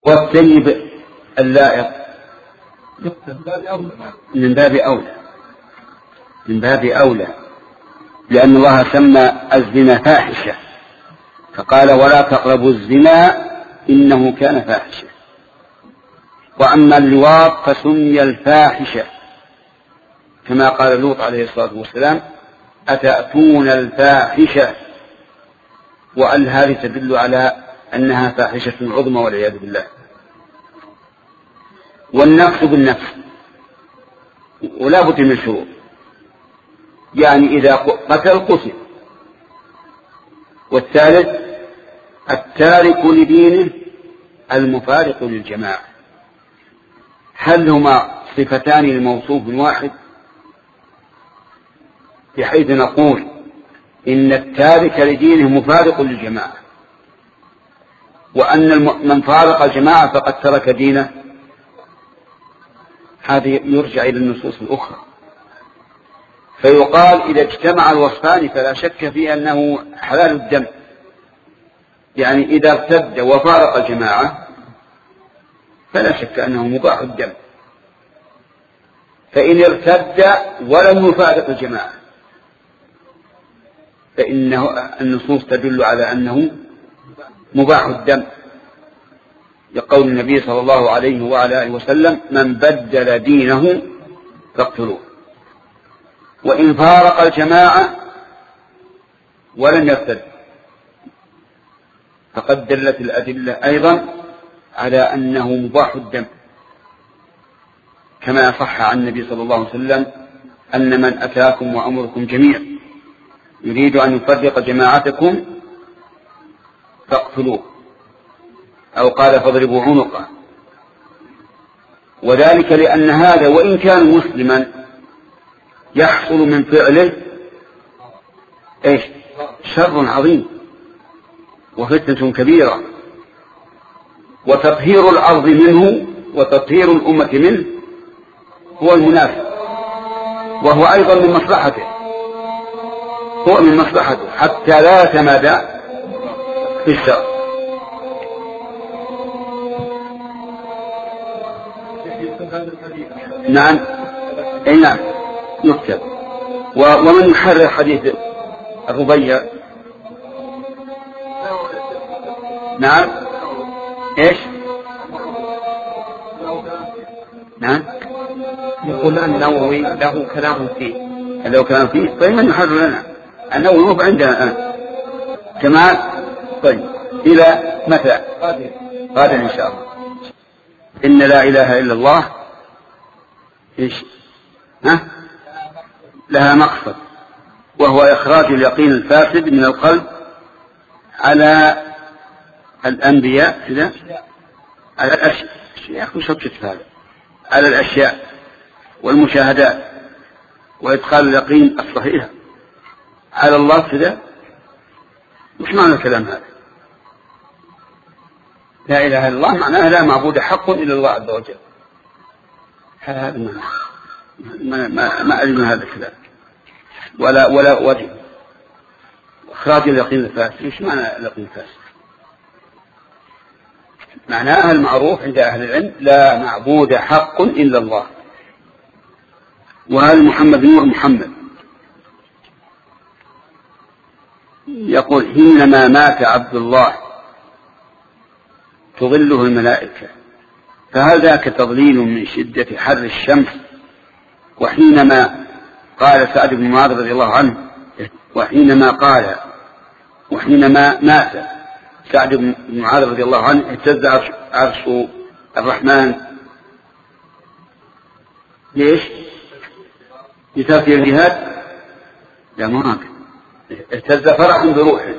والثيب اللائق من باب أولى، من باب أولى، لأن الله سمى الزنا فاحشة فقال ولا تقربوا الزنا إنه كان فاحشة. وأما اللواط فسمي الفاحشة كما قال لوط عليه الصلاة والسلام أتأتون الفاحشة، وأن هذه تدل على أنها فاحشة عظمى والعياذ بالله. والنفس بالنفس ولا بد من شروط، يعني إذا قتل قتل. والثالث التارك لدينه المفارق للجماعة. هل هما صفتان لموصوف واحد؟ بحيث نقول إن التارك لدينه مفارق للجماعة، وأن من فارق الجماعة فقد ترك دينه. هذه يرجع إلى النصوص الأخرى، فيقال إذا اجتمع الوصفان فلا شك في أنه حلال الدم، يعني إذا ارتد وفارق الجماعة فلا شك أنه مباح الدم. فإن ارتد ولم يفارق الجماعة فإنه النصوص تدل على أنه مباح الدم، لقول النبي صلى الله عليه وعلى آله وسلم من بدل دينه فاقتلوه. وإن فارق الجماعة ولم يرتد فقد دلت الأدلة أيضا على أنه مباح الدم، كما صح عن النبي صلى الله عليه وسلم أن من أتاكم وأمركم جميع يريد أن يفرق جماعتكم فاقتلوه، أو قال فاضربوا عنقه. وذلك لأن هذا وإن كان مسلما يحصل من فعله شر عظيم وفتنة كبيرة، وتطهير الأرض منه وتطهير الأمة منه هو المنافق، وهو أيضا من مصلحته، هو من مصلحته حتى لا يتمادى في الشر. نعم أي نعم يكتب. ومن يحرر حديث الربيع؟ نعم ايش؟ نعم يقول النووي له كلام فيه. له كلام فيه؟ طيب من يحرر لنا؟ النووي موقع عندنا الآن جمال. طيب إلى متى؟ غدا إن شاء الله. إن لا إله إلا الله إيش؟ لها مقصد، وهو إخراج اليقين الفاسد من القلب على الأنبياء كذا، على الأشياء على الأشياء والمشاهدات، وإدخال اليقين الصحيح على الله كذا. مش معنى الكلام هذا؟ لا إله إلا الله معناها لا معبود حق إلا الله عز وجل. هذا ما أجل هذا الكلام ولا وجه. إخراج اليقين الفاسد، إيش معنى اليقين الفاسد؟ معناها المعروف عند أهل العلم لا معبود حق إلا الله. وهل محمد نور محمد يقول حينما مات عبد الله تظله الملائكة، فهل ذاك تضليل من شدة حر الشمس؟ وحينما قال سعد بن معاذ رضي الله عنه وحينما مات سعد بن معاذ رضي الله عنه اهتز عرش الرحمن. ليش؟ لترك الجهاد؟ لا مراك، اهتز فرح بروحه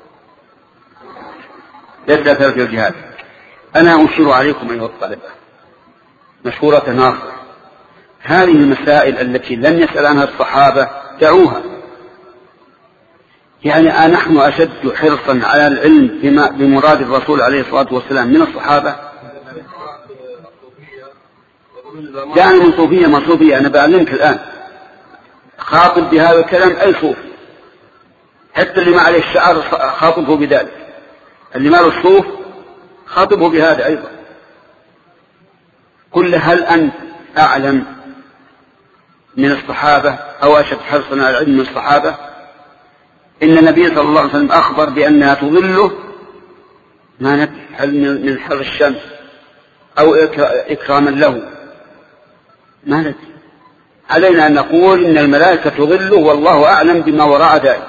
ليس ترك الجهاد. أنا أشير عليكم أيها الطلبة مشهورة ناصر، هذه المسائل التي لم يسأل عنها الصحابة دعوها. يعني نحن أشد حرصا على العلم بمراد الرسول عليه الصلاة والسلام من الصحابة. يعني من صوفية ما صوفية، أنا بعلمك الآن خاطب بهذا الكلام أي صوف، حتى اللي ما عليه الشعر خاطبه بذلك، اللي ما له الصوف خاطبه بهذا أيضا. قل له هل أنت أعلم من الصحابة أو أشد حرصا على العلم من الصحابة؟ إن النبي صلى الله عليه وسلم أخبر بأنها تظله ما ندري هل من حر الشمس أو إكراما له، ما ندري. علينا أن نقول إن الملائكة تظله والله أعلم بما وراء ذلك.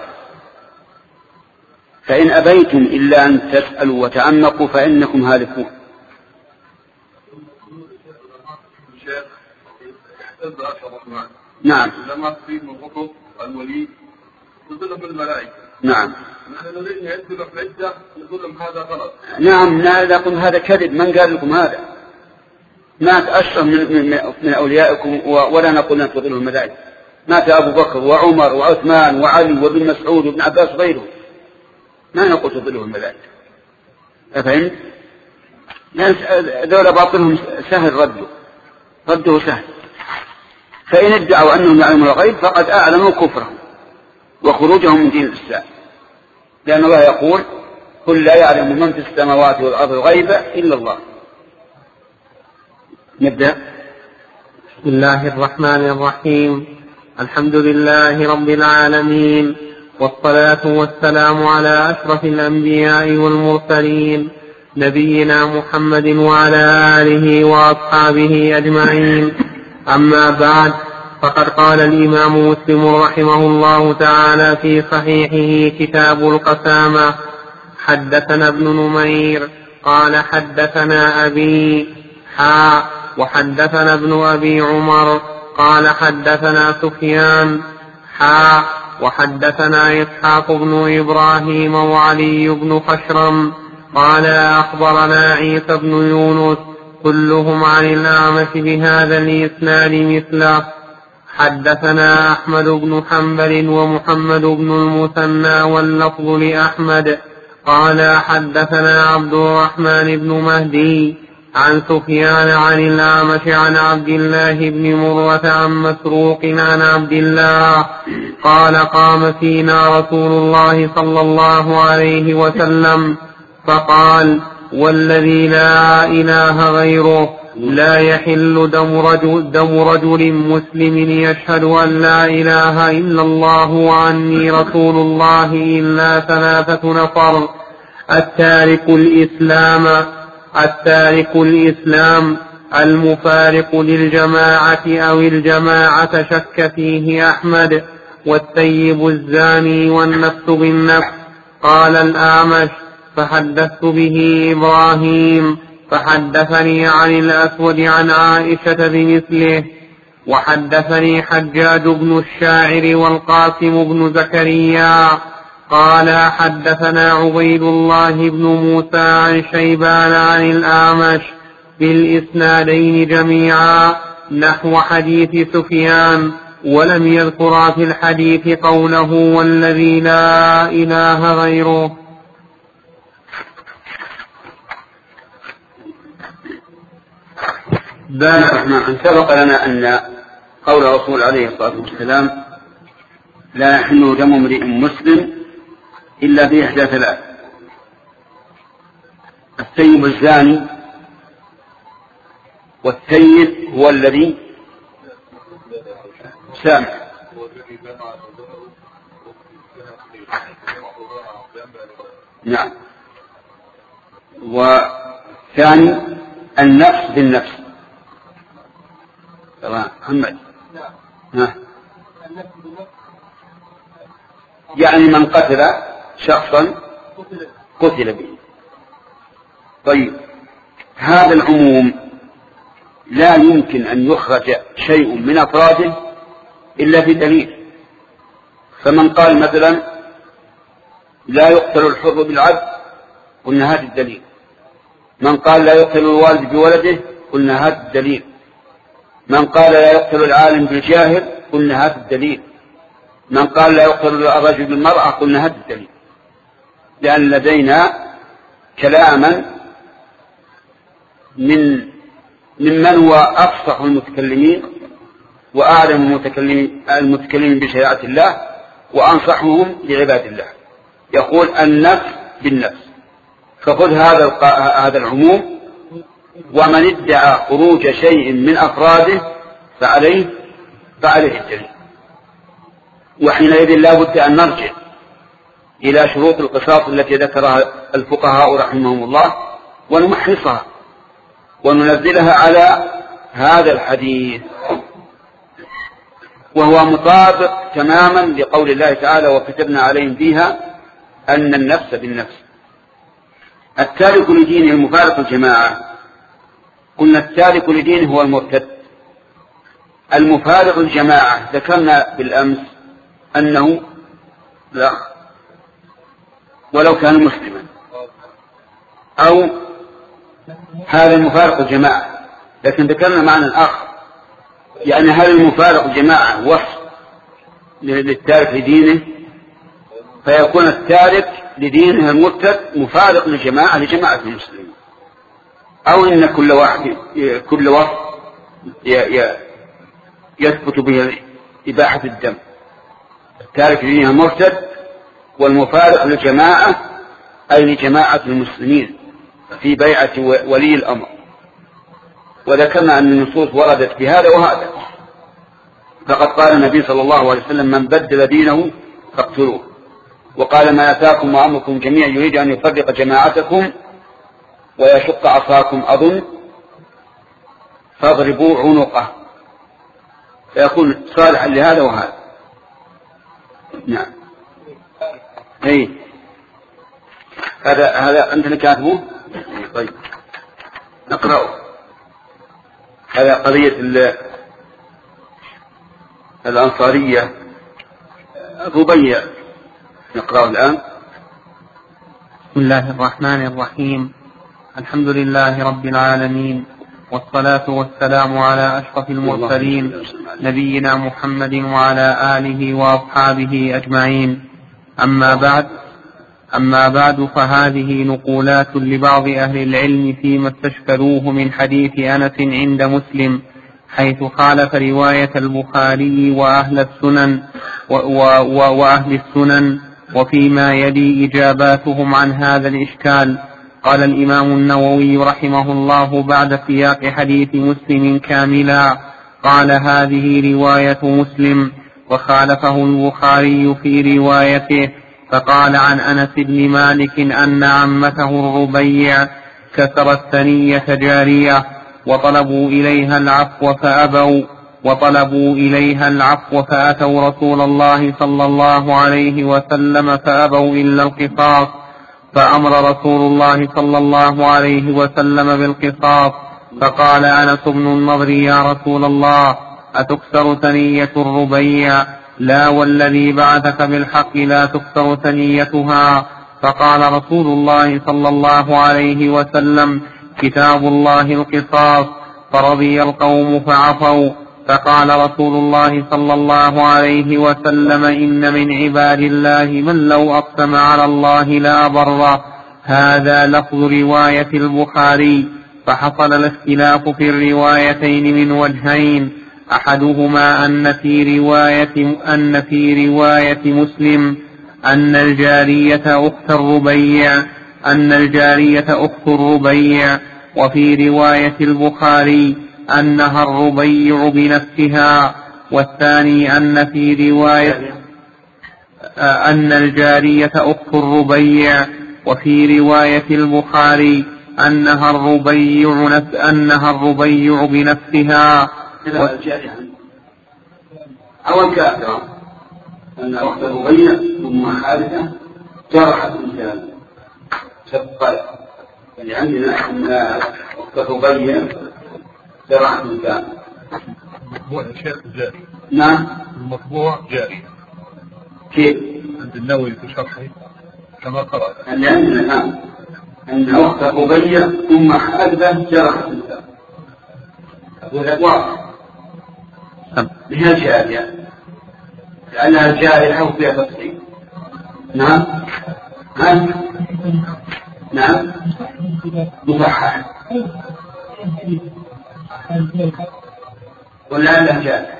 فإن أبيتم إلا أن تسألوا وتعمقوا فإنكم هالكون. نعم. لما تصيب من خطب الولي تظلم بالملائكة. نعم. نحن نريد أن يدخل في عدة نظلم هذا غلط. نعم. نقول هذا كذب. من قال لكم هذا؟ مات أشرف من أوليائكم ولا نقول أن تظلم الملائكة. مات أبو بكر وعمر وعثمان وعلي وابن مسعود وابن عباس غيره، ما نقول تظلم الملائكة. أفهمت؟ دولة باطلهم سهل رده سهل. فإن ادعوا أنهم يعلمون الغيب فقد أعلموا كفرهم وخروجهم من دين الإسلام، لأن الله يقول قل لا يعلم من في السماوات والأرض الغيب إلا الله. نبدأ. بسم الله الرحمن الرحيم. الحمد لله رب العالمين، والصلاة والسلام على أشرف الأنبياء والمرسلين نبينا محمد وعلى آله وأصحابه أجمعين. أما بعد، فقد قال الإمام مسلم رحمه الله تعالى في صحيحه كتاب القسامة: حدثنا ابن نمير قال حدثنا أبي وحدثنا ابن أبي عمر قال حدثنا سفيان وحدثنا إسحاق بن إبراهيم وعلي بن خشرم قال أخبرنا عيسى بن يونس كلهم عن الأعمش بهذا الإسناد مثله. حدثنا أحمد بن حنبل ومحمد بن المثنى واللفظ لأحمد قال حدثنا عبد الرحمن بن مهدي عن سفيان عن الأعمش عن عبد الله بن مرة عن مسروق عن عبد الله قال قام فينا رسول الله صلى الله عليه وسلم فقال: والذي لا إله غيره لا يحل دم رجل مسلم يشهد أن لا إله إلا الله وعني رسول الله إلا 3 نفر: التارك الإسلام، المفارق للجماعة أو الجماعة شك فيه أحمد، والثيب الزاني والنفس بالنفس. قال الأعمش: فحدثت به إبراهيم فحدثني عن الأسود عن عائشة بمثله. وحدثني حجاج بن الشاعر والقاسم بن زكريا قال حدثنا عبيد الله بن موسى عن شيبان عن الأعمش بالإسنادين جميعا نحو حديث سفيان، ولم يذكر في الحديث قوله: والذي لا إله غيره. سبق لنا أن قول الرسول عليه الصلاة والسلام: لا يحل دم امرئ مسلم إلا بإحدى 3: الثيب الزاني، والثيب هو الذي سامح، نعم، وثاني النفس بالنفس. محمد يعني من قتل شخصا قتل به. طيب، هذا العموم لا يمكن أن يخرج شيء من أفراده إلا بدليل. فمن قال مثلا لا يقتل الحر بالعبد، قلنا هذا الدليل. من قال لا يقتل الوالد بولده، قلنا هذا الدليل. من قال لا يقتل العالم بالجاهل، قلنا هذا الدليل. من قال لا يقتل الرجل بالمرأة، قلنا هذا الدليل. لأن لدينا كلاما ممن هو أفصح المتكلمين وأعلم المتكلمين بشريعة الله وأنصحهم لعباد الله، يقول النفس بالنفس. فخذ هذا العموم ومن ادعى خروج شيء من أفراده فعليه الدليل. وحينئذ لا بد أن نرجع إلى شروط القصاص التي ذكرها الفقهاء رحمهم الله ونمحصها وننزلها على هذا الحديث، وهو مطابق تماما لقول الله تعالى: وكتبنا عليهم فيها أن النفس بالنفس. التارك لدينه المفارق الجماعة، قلنا التارك لدينه هو المرتد. المفارق الجماعة ذكرنا بالأمس أنه لا، ولو كان مسلما، أو هذا المفارق الجماعة، لكن ذكرنا معنى آخر، يعني هل المفارق الجماعة وصف للتارك لدينه، فيكون التارك لدينه المرتد مفارق لجماعة المسلمين، أو إن كل وصف يثبت به إباحة الدم. التارك لدينه المرتد والمفارق لجماعة أي لجماعة المسلمين في بيعة ولي الأمر. وذكرنا أن النصوص وردت بهذا وهذا، فقد قال النبي صلى الله عليه وسلم: من بدل دينه فاقتلوه. وقال: ما أتاكم وأمركم جميعا يريد أن يفرق جماعتكم ويشق عصاكم أظن فاضربوا عنقه، فيكون صالحا لهذا وهذا. نعم. هذا أنت كاتبه؟ طيب نقرأه. هذا قضية الأنصارية الربيع، نقرأه الآن. بسم الله الرحمن الرحيم. الحمد لله رب العالمين، والصلاة والسلام على أشرف المرسلين نبينا محمد وعلى آله وأصحابه أجمعين. أما بعد فهذه نقولات لبعض أهل العلم فيما استشكلوه من حديث أنس عند مسلم، حيث خالف رواية البخاري وأهل السنن، وفيما يلي إجاباتهم عن هذا الإشكال. قال الإمام النووي رحمه الله بعد سياق حديث مسلم كاملا: قال: هذه رواية مسلم، وخالفه البخاري في روايته، فقال عن أنس بن مالك أن عمته الربيع كسرت ثنية جارية وطلبوا إليها العفو فأتوا رسول الله صلى الله عليه وسلم فأبوا إلا القصاص، فأمر رسول الله صلى الله عليه وسلم بالقصاص. فقال أنس بن النضر: يا رسول الله، أتكسر ثنية الربيع؟ لا والذي بعثك بالحق لا تكسر ثنيتها. فقال رسول الله صلى الله عليه وسلم: كتاب الله القصاص. فرضي القوم فعفوا. فقال رسول الله صلى الله عليه وسلم: إن من عباد الله من لو أقسم على الله لا بره. هذا لفظ رواية البخاري. فحصل الاختلاف في الروايتين من وجهين: أحدهما أن في رواية مسلم أن الجارية أخت الربيع، وفي رواية البخاري أنها الربيع بنفسها. والثاني أن في رواية أن الجارية أخت الربيع، وفي رواية البخاري أنها الربيع بنفسها. أول كافرة أن أخت الربيع ثم حادثة جرحت إنسان شقت، يعني عندنا أن أخت الربيع جرحت إنسان. المطبوع يا شيخ جاري. نعم. المطبوع جاري. كيف؟ عند النووي في شرحه كما قرأت. اللي عندنا الآن أن أخت الربيع ثم حادثة جرحت إنسان. هذا واضح. هي الجارية لأنها جارحة وفيها تفصيل. نعم. نعم مصحح ولا أنها جارحة.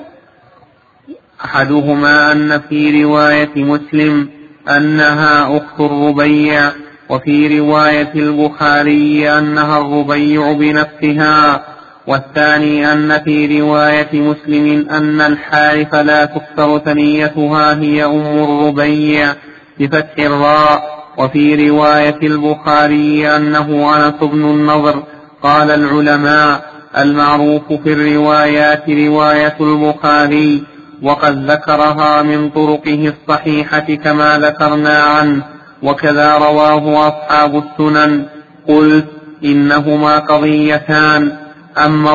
أحدهما أن في رواية مسلم أنها أخت الربيع، وفي رواية البخاري أنها الربيع بنفسها. والثاني أن في رواية مسلم أن الحارث لا تكسر ثنيتها هي الربيع بفتح الراء. وفي رواية البخاري أنه أنس بن النضر. قال العلماء: المعروف في الروايات رواية البخاري، وقد ذكرها من طرقه الصحيحة كما ذكرنا عنه، وكذا رواه أصحاب السنن. قلت: إنهما قضيتان، أما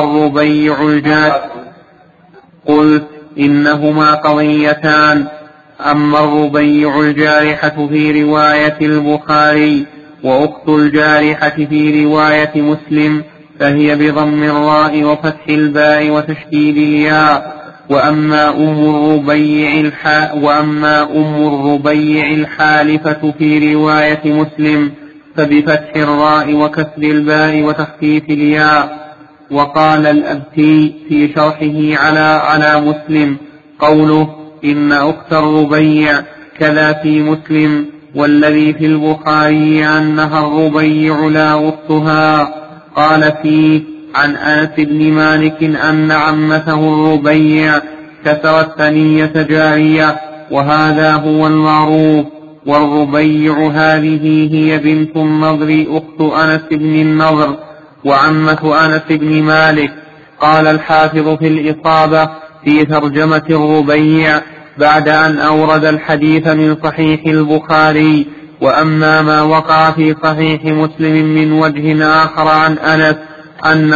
الربيع الجارحة في رواية البخاري، وأخت الجارحة في رواية مسلم، فهي بضم الراء وفتح الباء وتشديد الياء. وأما أم الربيع الحالفة في رواية مسلم فبفتح الراء وكسر الباء وتخفيف الياء. وقال الأبتي في شرحه على مسلم: قوله إن أخت الربيع كذا في مسلم، والذي في البخاري أنها الربيع لا أختها. قال فيه عن أنس بن مالك أن عمته الربيع كسرت ثنية جارية، وهذا هو المعروف. والربيع هذه هي بنت النضر أخت أنس بن النضر وعمة أنس بن مالك. قال الحافظ في الإصابة في ترجمة الربيع بعد أن أورد الحديث من صحيح البخاري: وأما ما وقع في صحيح مسلم من وجه آخر عن أنس أن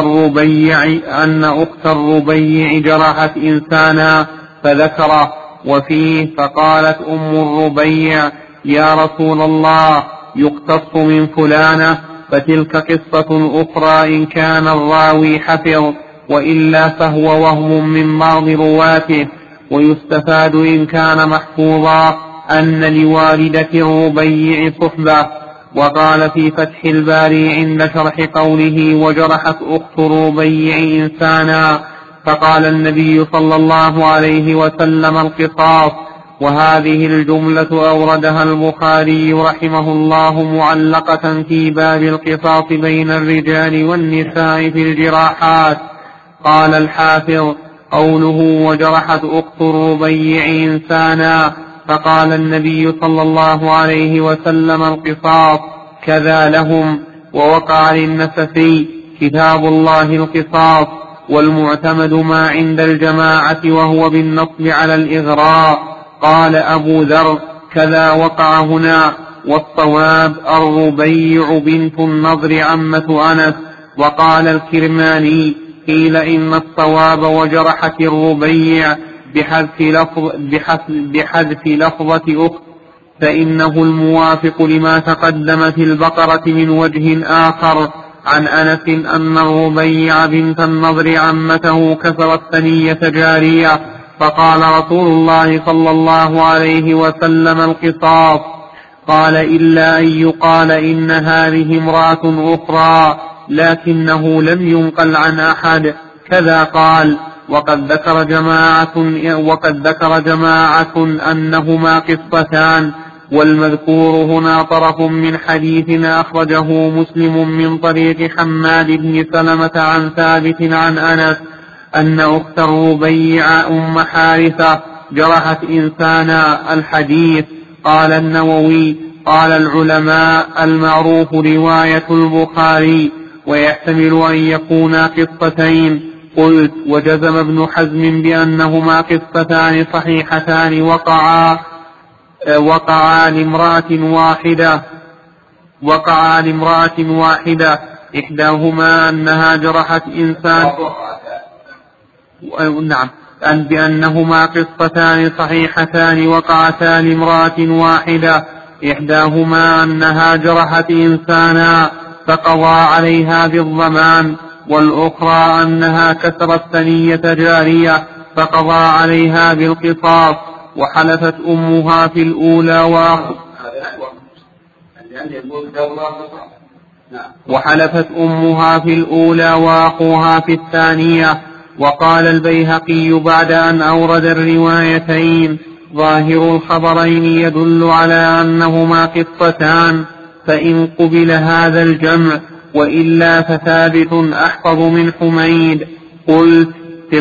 أخت الربيع جرحت إنسانا فذكره، وفيه: فقالت أم الربيع: يا رسول الله، يقتص من فلانة. فتلك قصة أخرى إن كان الراوي حفظ، وإلا فهو وهم من بعض رواته. ويستفاد إن كان محفوظا أن لوالدة الربيع صحبة. وقال في فتح الباري عند شرح قوله: وجرحت أخت الربيع إنسانا، فقال النبي صلى الله عليه وسلم: القصاص. وهذه الجملة أوردها البخاري رحمه الله معلقة في باب القصاص بين الرجال والنساء في الجراحات. قال الحافظ: قوله وجرحت أخت الربيع إنسانا، فقال النبي صلى الله عليه وسلم: القصاص كذا لهم. ووقع للنسفي: كتاب الله القصاص، والمعتمد ما عند الجماعة وهو بالنصب على الإغراء. قال أبو ذر: كذا وقع هنا، والصواب الربيع بنت النضر عمة أنس. وقال الكرماني: قيل إن الصواب وجرحت الربيع بحذف لفظة أخت، فإنه الموافق لما تقدم في البقرة من وجه آخر عن أنس أن الربيع بنت النضر عمته كسرت ثنية جارية، فقال رسول الله صلى الله عليه وسلم: القصاص. قال: إلا أن يقال إن هذه امرأة أخرى، لكنه لم ينقل عن أحد. كذا قال. وقد ذكر جماعة أنهما قصتان، والمذكور هنا طرف من حديث أخرجه مسلم من طريق حماد بن سلمة عن ثابت عن أنس أن أخت الربيع أم حارثة جرحت إنسانا. الحديث. قال النووي: قال العلماء: المعروف رواية البخاري، ويحتمل أن يكونا قصتين. قلت: وجزم ابن حزم بأنهما قصتان صحيحتان وقعا لامرأة واحدة، إحداهما أنها جرحت إنسان. نعم، بأنهما قصتان صحيحتان وقعتا لامرأة واحدة، إحداهما أنها جرحت إنسانا فقضى عليها بالضمان، والأخرى أنها كسرت ثنية جارية فقضى عليها بالقصاص. وحلفت أمها في الأولى وأخوها في الثانية. وقال البيهقي بعد أن أورد الروايتين: ظاهر الخبرين يدل على أنهما قصتان، فإن قبل هذا الجمع وإلا فثابت أحفظ من حميد. قلت في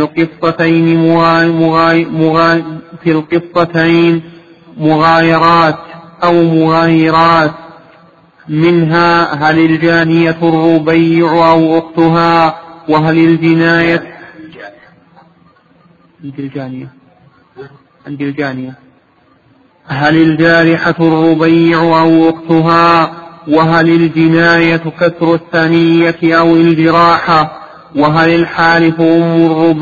القطتين مغايرات أو مغايرات، منها هل الجانية الربيع أو أختها، وهل الجناية عند الجانية هل الجارحة الربيع أو أختها، وهل الجناية كسر الثنية أو الجراحة، وهل الحالف أم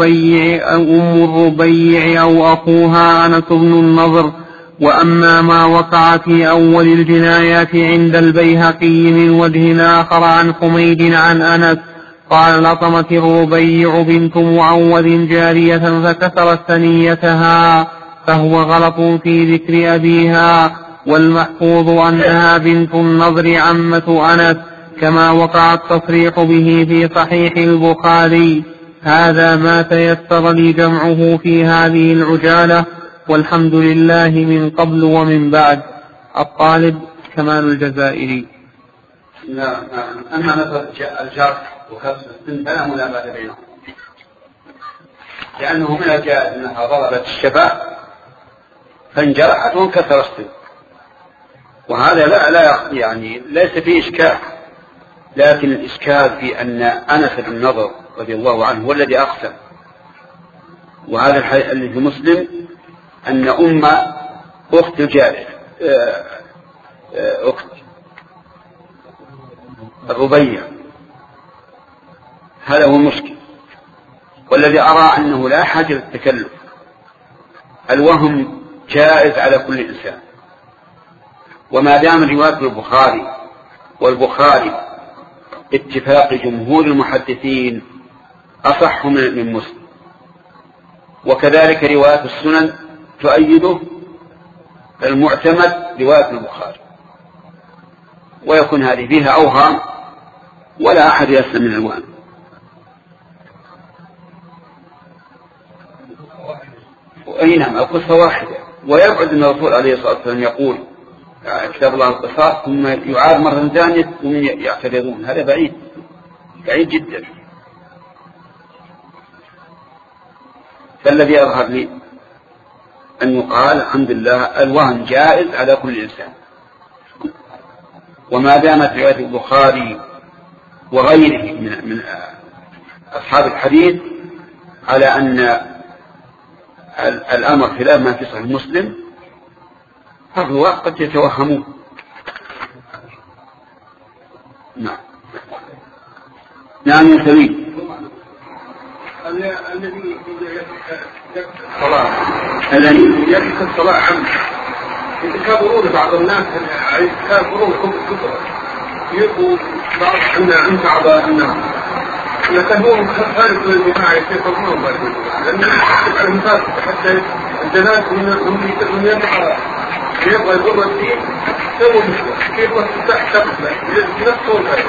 الربيع أو أخوها أنس بن النضر. وأما ما وقع في أول الجنايات عند البيهقي من وجه آخر عن حميد عن أنس قال لطمت الربيع بنت معوذ جارية فكسرت ثنيتها، فهو غلط في ذكر أبيها، والمحفوظ أنها بنت النضر عمة أنس، كما وقع التصريح به في صحيح البخاري. هذا ما تيسر لي جمعه في هذه العجالة، والحمد لله من قبل ومن بعد. الطالب كمال الجزائري. أما مثل الجرح وكسر السن فلا ملابسة بينهم، لأنه من الجائز أنها ضربت الشفاه فانجرحت وانكسر السن، وهذا لا يعني ليس فيه إشكال. لكن الإشكال في أن أنس بن النضر رضي الله عنه هو الذي أقسم، وهذا الحديث اللي في مسلم أن أخت الجارية أخت الربيع، هذا هو المشكل. والذي أرى أنه لا حاجة للتكلف، الوهم جائز على كل إنسان، وما دام رواية البخاري والبخاري اتفاق جمهور المحدثين أصح من مسلم، وكذلك رواية السنن تؤيده، المعتمد رواية البخاري، ويكون هذه فيها أوهام ولا أحد يسلم من الوهم. أي نعم، القصة واحدة، ويبعد أن الرسول عليه الصلاة والسلام يقول كتاب الله القصاص ثم يعاد مرة ثانية ثم يعترضون، هذا بعيد جدا. فالذي يظهر لي أن يقال الحمد لله الوهم جائز على كل إنسان، وما دامت رواية البخاري وغيره من أصحاب الحديث على أن الأمر خلاف ما في صحيح مسلم، فهو قد يتوهمون. نعم يسوي الذي يجلس الصلاة عمد يتكابرون بعض الناس يتكابرون كبرى يقول بعض أن بعض الناس يتهمون خارج الجماعة يتكبرون لأن المثال حتى الجنات من يبقى يضر الدين سووا مشكلة يبقى تحت نفسه.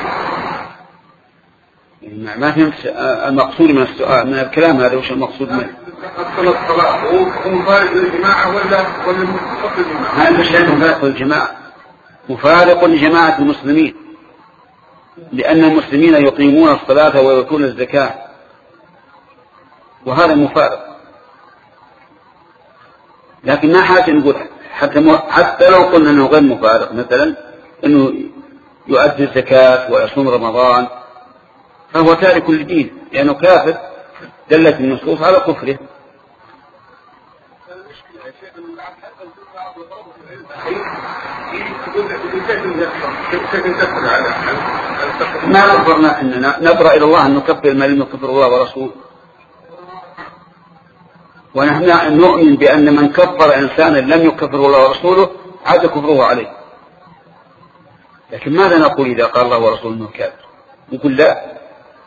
ما فهمت المقصود من السؤال من الكلام هذا، وش المقصود منه؟ الصلاة هو مفارق للجماعة ولا مفارق للجماعة؟ هذا الشيء مفارق للجماعة، مفارق لجماعة المسلمين، لأن المسلمين يقيمون الصلاة ويؤتون الزكاة، وهذا مفارق. لكن ما حاجة نقول حتى لو قلنا أنه غير مفارق، مثلا أنه يؤدي الزكاة ويصوم رمضان، فهو تارك للدين لأنه كافر، دلت النصوص على كفره. ما نظرنا أننا نبرأ إلى الله أن نكفر ما لم يكفر الله ورسوله، ونحن نؤمن بأن من كفر إنسانا لم يكفر الله ورسوله عاد كفره عليه. لكن ماذا نقول إذا قال الله ورسوله أنه كافر؟ نقول لا،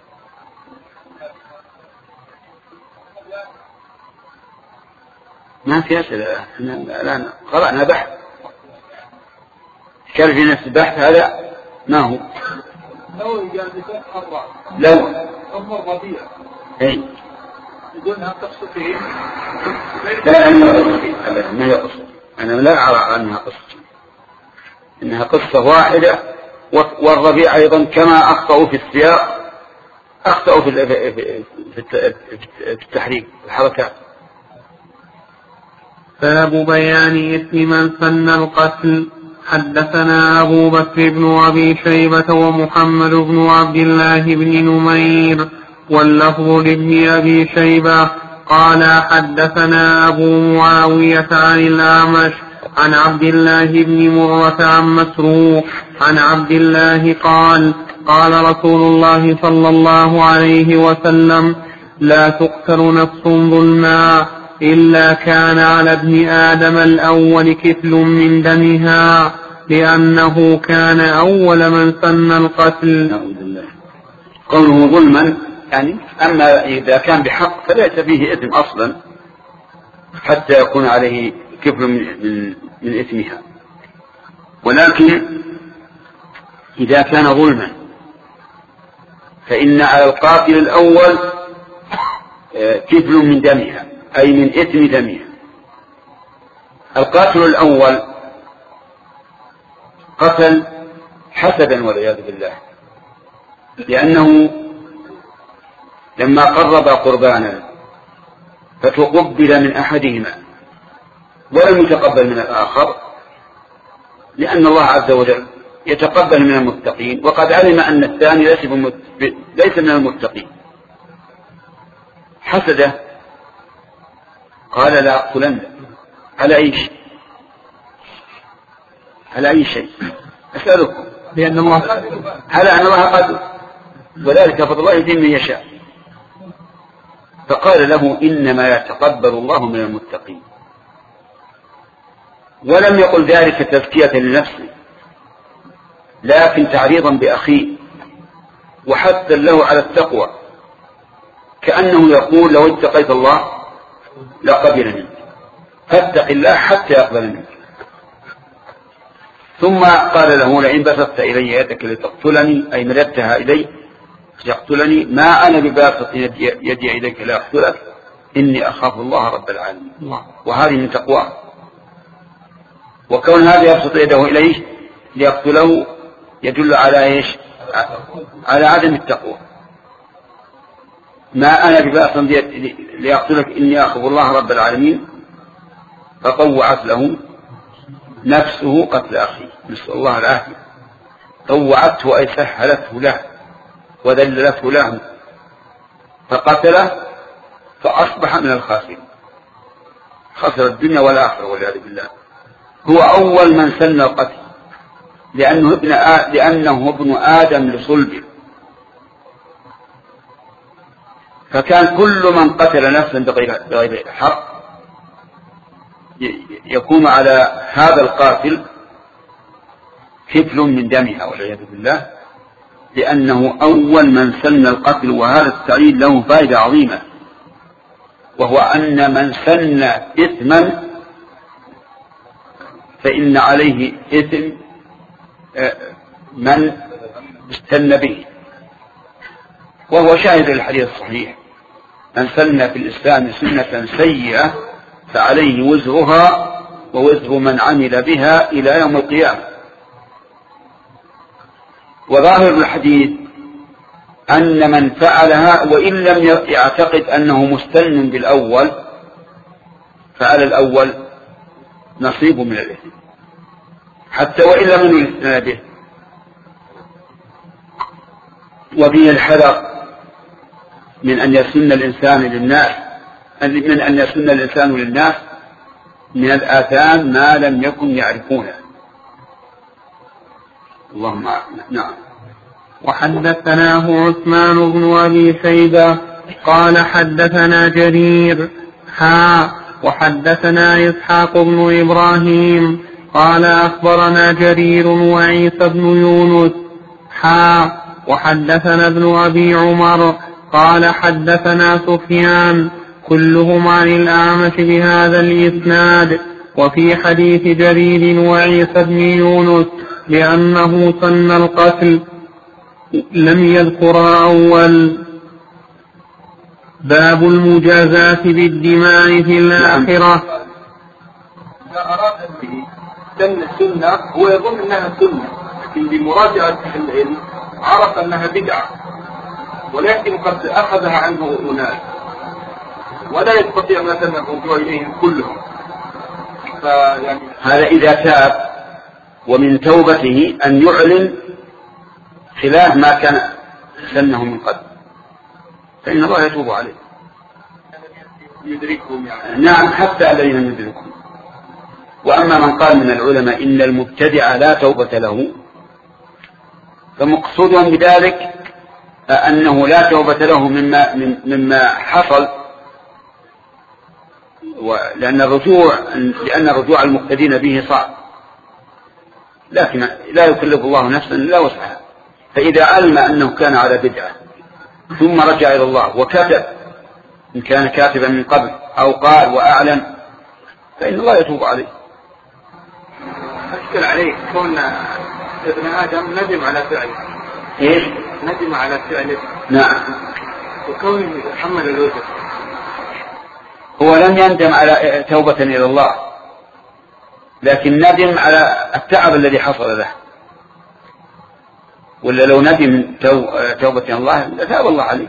ما في أسئلة، الآن قرأنا بحث كان في نفس البحث هذا ما هو لو أي يقولها قصتين لا ما هي قصة، أنا لا أرى أنها قصة، إنها قصة واحدة والربيع أيضا كما أخطأوا في السياق أخطأوا في التحريك الحركات. باب بيان إثم من سن القتل. حدثنا أبو بكر بن أبي شيبة ومحمد بن عبد الله بن نمير واللفظ لابن أبي شيبة قال حدثنا أبو معاوية عن الأعمش عن عبد الله بن مرة عن مسروق عن عبد الله قال قال رسول الله صلى الله عليه وسلم لا تقتل نفس ظلما إلا كان على ابن آدم الأول كفل من دمها لأنه كان أول من سن القتل. قوله ظلما يعني أما إذا كان بحق فليس فيه إثم أصلا حتى يكون عليه كفل من إثمها، ولكن إذا كان ظلما فإن على القاتل الأول كفل من دمها أي من إثم دمها. القاتل الأول قتل حسدا والعياذ بالله، لأنه لما قرب قربانا فتقبل من أحدهما ولم يتقبل من الآخر، لأن الله عز وجل يتقبل من المتقين وقد علم أن الثاني ليس من المتقين، حسده قال لا أقتلن على أي شيء أسألكم لأن الله على أن الله قد وذلك فضل الله يتم من يشاء، فقال له إنما يتقبل الله من المتقين، ولم يقل ذلك تزكية لنفسه لكن تعريضا بأخيه وحثا له على التقوى، كأنه يقول لو اتقيت الله لقبل منك فاتق الله حتى يقبل منك. ثم قال له لئن بسطت إلي يدك لتقتلني أي مددتها إلي يقتلني ما أنا بباسط يدي إليك لأقتلك إني أخاف الله رب العالمين. وهذه من تقواه، وكون هذا يبسط يده إليه ليقتله يدل على إيش؟ على عدم التقوى. ما أنا بباسط ليقتلك إني أخاف الله رب العالمين، فطوعت له نفسه قتل أخيه، نسأل الله العافية. طوعته أي سهلته له وذللته له فقتله فأصبح من الخاسرين، خسر الدنيا والآخرة والعياذ بالله. هو أول من سن القتل لأنه ابن آدم لصلبه، فكان كل من قتل نفسا بغير حق يكون على هذا القاتل كفل من دمها والعياذ بالله، لأنه أول من سن القتل. وهذا التعليل له فائدة عظيمة، وهو أن من سن إثما فإن عليه إثم من استن به، وهو شاهد الحديث الصحيح من سن في الإسلام سنة سيئة فعليه وزرها ووزر من عمل بها إلى يوم القيامة. وظاهر الحديث أن من فعلها وإن لم يعتقد أنه مستن بالأول فعلى الأول نصيب من الإثم حتى وإن لم يستن به. وفيه الحذر من أن يسن الإنسان للناس من الآثام ما لم يكن يعرفونه. اللهم نعم. وحدثناه عثمان بن أبي شيبة قال حدثنا جرير وحدثنا إسحاق بن إبراهيم قال أخبرنا جرير وعيسى بن يونس وحدثنا ابن أبي عمر قال حدثنا سفيان كلهم عن الأعمش بهذا الإسناد. وفي حديث جرير وعيسى بن يونس لأنه سن القتل لم يذكر أول. باب المجازاة بالدماء في الآخرة. إذا أراد به سن السنة هو يظن أنها سنة بمراجعة أهل العلم عرف أنها بدعة، ولكن قد أخذها عنه أناس ولا يستطيع مثلا الرجوع إليهم كلهم. يعني هذا إذا تاب، ومن توبته أن يعلن خلاف ما كان سنه من قبل، فإن الله يتوب عليه. يدركهم يعني. نعم، حتى الذين يدركهم. وأما من قال من العلماء إن المبتدع لا توبة له، فمقصودهم بذلك أنه لا توبة له مما حصل، لأن الرجوع المقتدين به صعب، لكن لا يكلف الله نفسا إلا وسعها. فإذا علم أنه كان على بدعة ثم رجع إلى الله وكتب، إن كان كاتبا من قبل أو قال وأعلن، فإن الله يتوب عليه. أشكل عليك كون ابن آدم ندم على فعله. إيش؟ ندم على فعله. نعم. وكون يحمل الوزر. هو لم يندم على توبة إلى الله، لكن ندم على التعب الذي حصل له. ولا لو ندم توبة إلى الله لتاب الله عليه،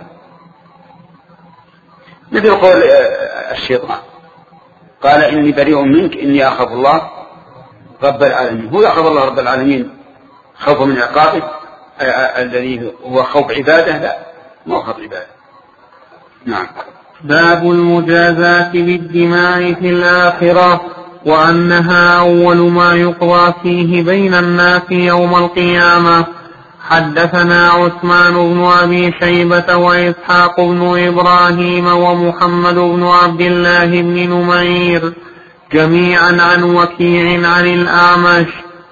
مثل قول الشيطان قال إني بريء منك إني أخاف الله رب العالمين. هو يخاف الله رب العالمين خوف من عقابه الذي هو خوف عباده؟ لا، ما هو خوف عباده. نعم. باب المجازاة بالدماء في الآخرة، وأنها أول ما يقضى فيه بين الناس يوم القيامة. حدثنا عثمان بن أبي شيبة وإسحاق بن إبراهيم ومحمد بن عبد الله بن نمير جميعا عن وكيع عن الأعمش.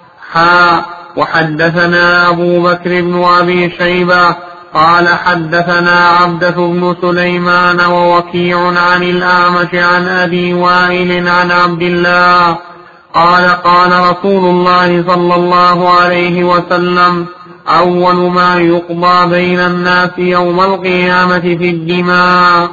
وحدثنا أبو بكر بن أبي شيبة قال حدثنا عبدة بن سليمان ووكيع عن الأعمش عن أبي وائل عن عبد الله قال قال رسول الله صلى الله عليه وسلم: أول ما يقضى بين الناس يوم القيامة في الدماء.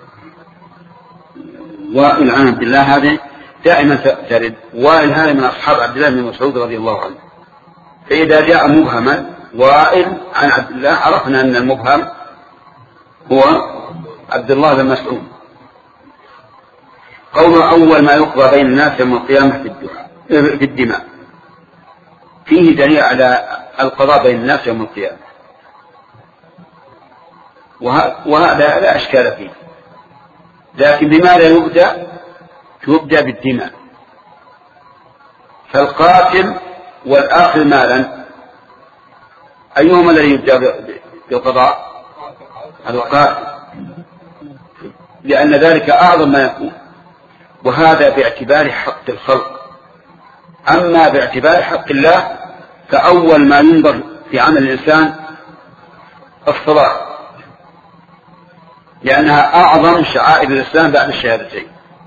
وائل عن عبد الله هذا دائما ترد. وائل هذا من أصحاب عبد الله بن مسعود رضي الله عنه، فإذا جاء مبهما وائل عن عبد الله عرفنا أن المبهم هو عبد الله بن مسعود. قول أول ما يقضى بين الناس يوم القيامة في الدماء فيه دليل على القضاء بين الناس يوم القيامة، وهذا لا أشكال فيه. لكن بماذا يبدأ بالدماء. فالقاتل والآخذ مالا أيهما الذي يبدأ بالقضاء؟ القاتل، لأن ذلك أعظم ما يكون، وهذا باعتبار حق الخلق. أما باعتبار حق الله فأول ما ينظر في عمل الإنسان الصلاة، لأنها أعظم شعائر الإسلام بعد الشهادتين.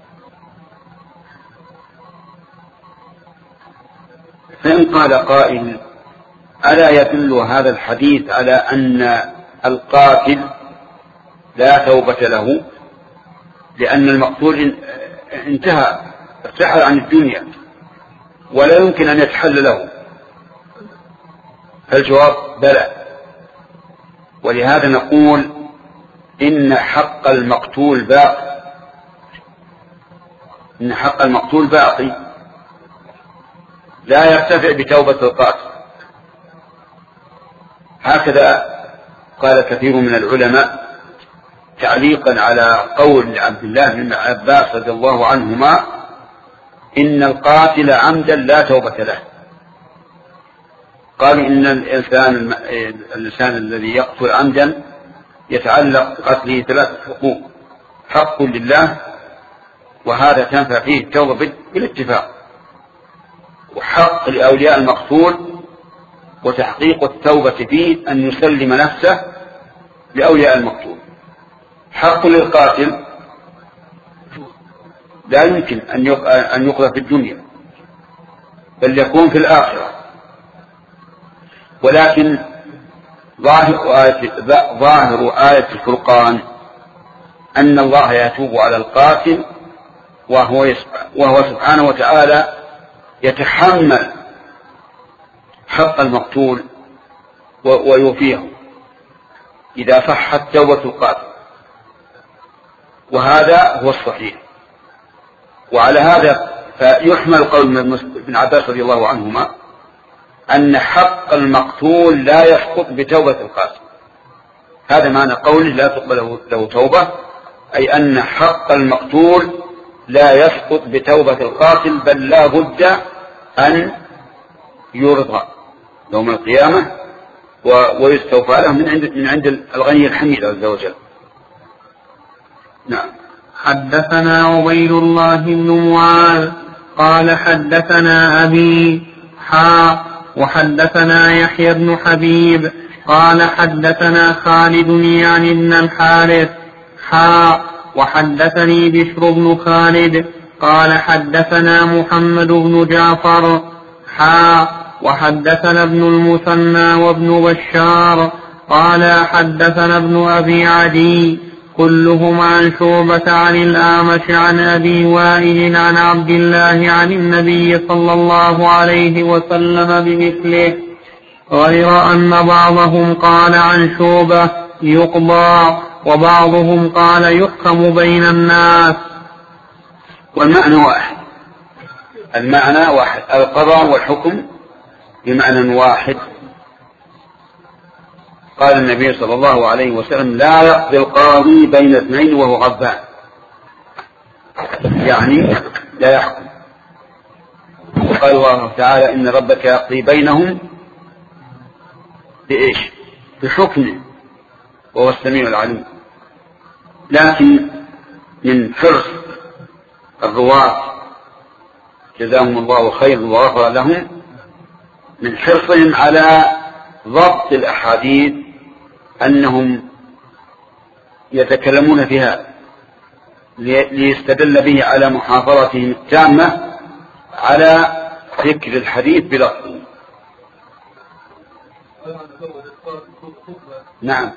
فإن قال قائل: ألا يدل هذا الحديث على أن القاتل لا توبة له، لأن المقتول انتهى ارتحل عن الدنيا ولا يمكن أن يتحل له؟ فالجواب: بلى. ولهذا نقول إن حق المقتول باقي، إن حق المقتول باقي لا يرتفع بتوبة القاتل. هكذا قال كثير من العلماء تعليقا على قول عبد الله بن عباس رضي الله عنهما: إن القاتل عمدا لا توبة له. قال إن الإنسان الذي يقتل عمدا يتعلق قتله 3 حقوق: حق لله، وهذا تنفع فيه التوبة بالاتفاق، وحق لأولياء المقتول، وتحقيق التوبة فيه أن يسلم نفسه لأولياء المقتول. حق للقاتل لا يمكن أن يقضى في الدنيا، بل يكون في الآخرة. ولكن ظاهر آية الفرقان أن الله يتوب على القاتل، وهو سبحانه وتعالى يتحمل حق المقتول ويوفيه إذا صحت توبة القاتل، وهذا هو الصحيح. وعلى هذا فيحمل قول ابن عباس رضي الله عنهما أن حق المقتول لا يسقط بتوبة القاتل. هذا معنى قوله لا تقبل له توبة، أي أن حق المقتول لا يسقط بتوبة القاتل، بل لا بد أن يرضى يوم القيامة ويستوفى له من عند الغني الحميد عز وجل. نعم. حدثنا عبيد الله بن معاذ قال حدثنا أبي وحدثنا يحيى بن حبيب قال حدثنا خالد يعني بن الحارث وحدثني بشر بن خالد قال حدثنا محمد بن جعفر وحدثنا ابن المثنى وابن بشار قال حدثنا ابن أبي عدي كلهم عن شعبة عن الأعمش عن أبي وائل عن عبد الله عن النبي صلى الله عليه وسلم بمثله، غير أن بعضهم قال عن شعبة يقضى وبعضهم قال يحكم بين الناس. والمعنى واحد، المعنى واحد، القضاء والحكم بمعنى واحد. قال النبي صلى الله عليه وسلم لا يقضي القاضي بين اثنين وهو غضبان، يعني لا يحكم. وقال الله تعالى إن ربك يقضي بينهم بإيش؟ بحكمه وهو السميع العليم. لكن من حرص الرواة جزاهم الله خير وغفر لهم، من حرصهم على ضبط الأحاديث أنهم يتكلمون فيها ليستدل به على محافظتهم التامة على ذكر الحديث بلفظه. نعم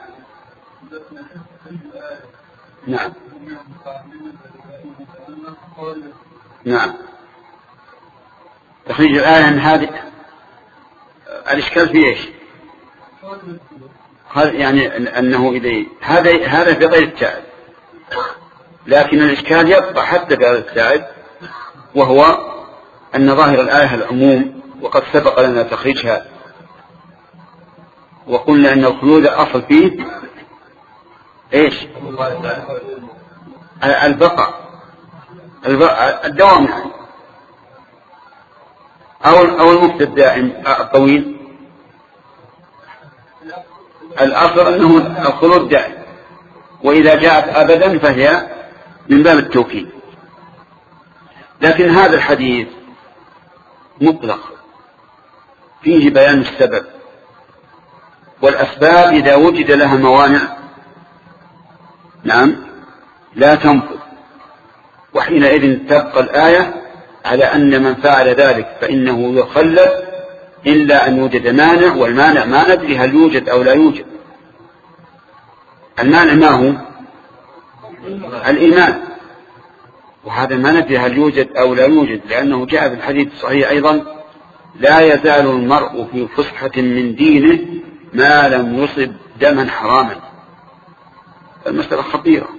نعم نعم. تخريج الآية عن هذه الإشكال في إيش؟ يعني أنه إذا هذا في غير التائب، لكن الإشكال يبقى حتى في غير التائب، وهو أن ظاهر الآية العموم، وقد سبق لنا تخريج هذا، وقلنا أن الخلود الأصل فيه إيش؟ البقاء الدوام، أو المكت الدائم الطويل. الأصل أنه الخلود دائم، وإذا جاءت أبدا فهي من باب التوكيد. لكن هذا الحديث مطلق فيه بيان السبب، والأسباب إذا وجد لها موانع نعم لا تنفذ، وحينئذ تبقى الآية على أن من فعل ذلك فإنه يخلد إلا أن يوجد مانع، والمانع ما ندري هل يوجد أو لا يوجد. المانع ما هو؟ الإيمان، وهذا ما ندري هل يوجد أو لا يوجد، لأنه جاء في الحديث الصحيح أيضا لا يزال المرء في فسحة من دينه ما لم يصب دما حراما. المسألة خطيرة.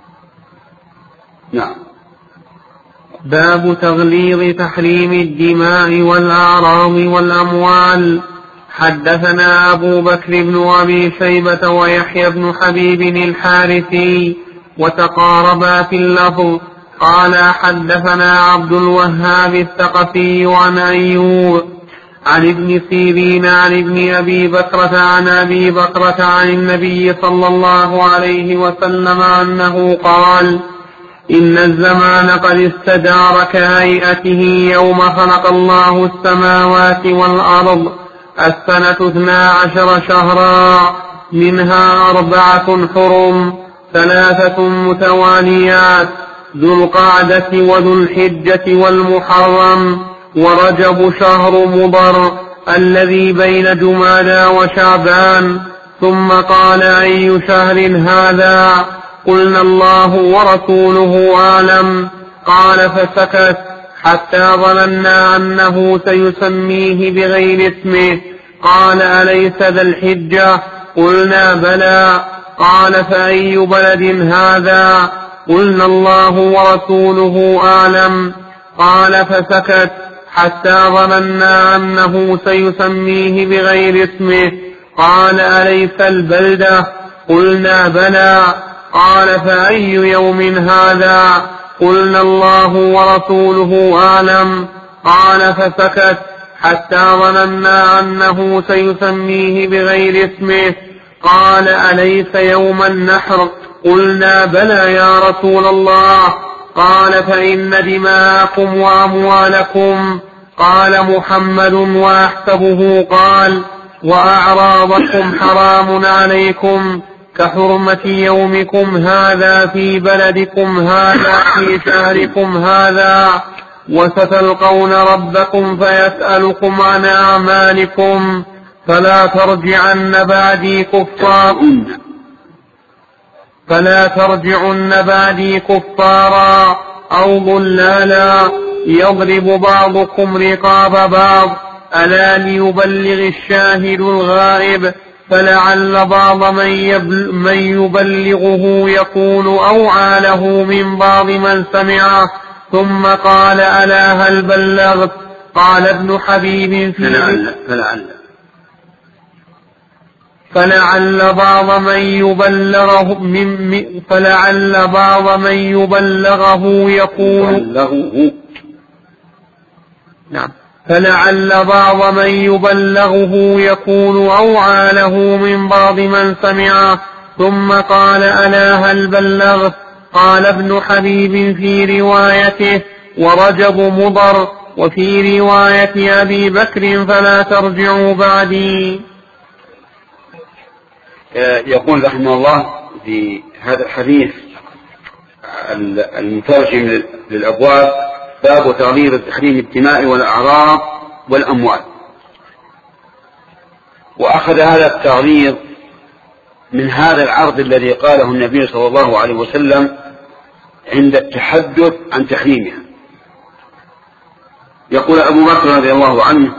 نعم. باب تغليظ تحريم الدماء والأعراض والأموال. حدثنا أبو بكر بن أبي شيبة ويحيى بن حبيب الحارثي وتقاربا في اللفظ. قال حدثنا عبد الوهاب الثقفي عن أيوب عن ابن سيرين عن ابن أبي بكرة عن أبي بكرة عن النبي صلى الله عليه وسلم أنه قال: إن الزمان قد استدار كهيئته يوم خلق الله السماوات والأرض، السنة 12 شهرا، منها 4 حرم، 3 متواليات، ذو القعدة وذو الحجة والمحرم، ورجب شهر مضر الذي بين جمادى وشعبان. ثم قال: أي شهر هذا؟ قلنا: الله ورسوله أعلم. قال فسكت حتى ظننا أنه سيسميه بغير اسمه. قال أليس ذا الحجة؟ قلنا بلى. قال فأي بلد هذا؟ قلنا الله ورسوله أعلم. قال فسكت حتى ظننا أنه سيسميه بغير اسمه. قال أليس البلدة؟ قلنا بلى. قال فأي يوم هذا؟ قلنا الله ورسوله أعلم. قال فسكت حتى ظننا أنه سيسميه بغير اسمه. قال أليس يوم النحر؟ قلنا بلى يا رسول الله. قال فإن دماءكم وأموالكم. قال محمد وأحسبه قال وأعراضكم حرام عليكم كحرمة يومكم هذا في بلدكم هذا في شهركم هذا، وستلقون ربكم فيسألكم عن أعمالكم فلا ترجعن بعدي كفارا أو ضلالا يضرب بعضكم رقاب بعض. ألا ليبلغ الشاهد الغائب فلعل بعض من يبلغه يكون أوعى له من بعض من سمعه. ثم قال ألا هل بلغت؟ قال ابن حبيب فلعل بعض من يبلغه يكون فلعل بعض من يبلغه يكون أوعى له من بعض من سمعه. ثم قال ألا هل بلغت؟ قال ابن حبيب في روايته ورجب مضر، وفي رواية أبي بكر فلا ترجعوا بعدي. يقول رحمه الله في هذا الحديث المترجم للأبواب باب تغليظ تحريم الدماء والأعراض والأموال. وأخذ هذا التغليظ من هذا العرض الذي قاله النبي صلى الله عليه وسلم عند التحدث عن تحريمها. يقول أبو بكر رضي الله عنه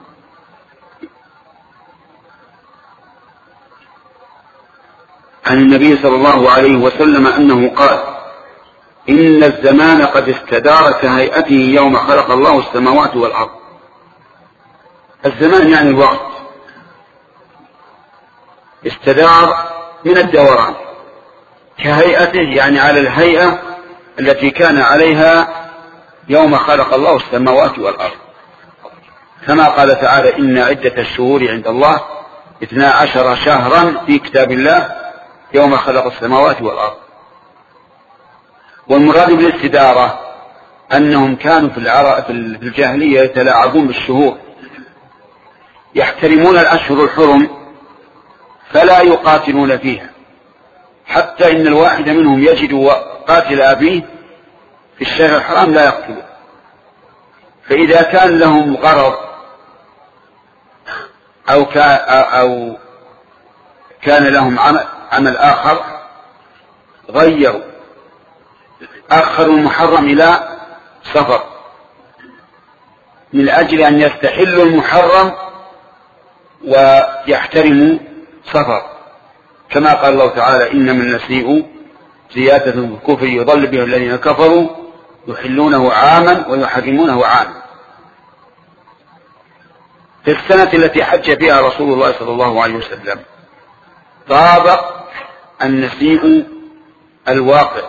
عن النبي صلى الله عليه وسلم أنه قال إن الزمان قد استدار كهيئته يوم خلق الله السماوات والأرض. الزمان يعني الوقت، استدار من الدوران، كهيئته يعني على الهيئة التي كان عليها يوم خلق الله السماوات والأرض، كما قال تعالى إن عدة الشهور عند الله 12 شهرا في كتاب الله يوم خلق السماوات والأرض. والمراد بالاستدارة أنهم كانوا في الجاهلية يتلاعبون بالشهور، يحترمون الأشهر الحرم فلا يقاتلون فيها، حتى إن الواحد منهم يجد قاتل أبيه في الشهر الحرام لا يقتله. فإذا كان لهم غرض أو كان لهم عمل آخر غيروا، أخروا المحرم إلى صفر من أجل أن يستحلوا المحرم ويحترموا صفر، كما قال الله تعالى إنما النسيء زيادة في الكفر يضل به الذين كفروا يحلونه عاما ويحرمونه عاما. في السنة التي حج فيها رسول الله صلى الله عليه وسلم طابق النسيء الواقع،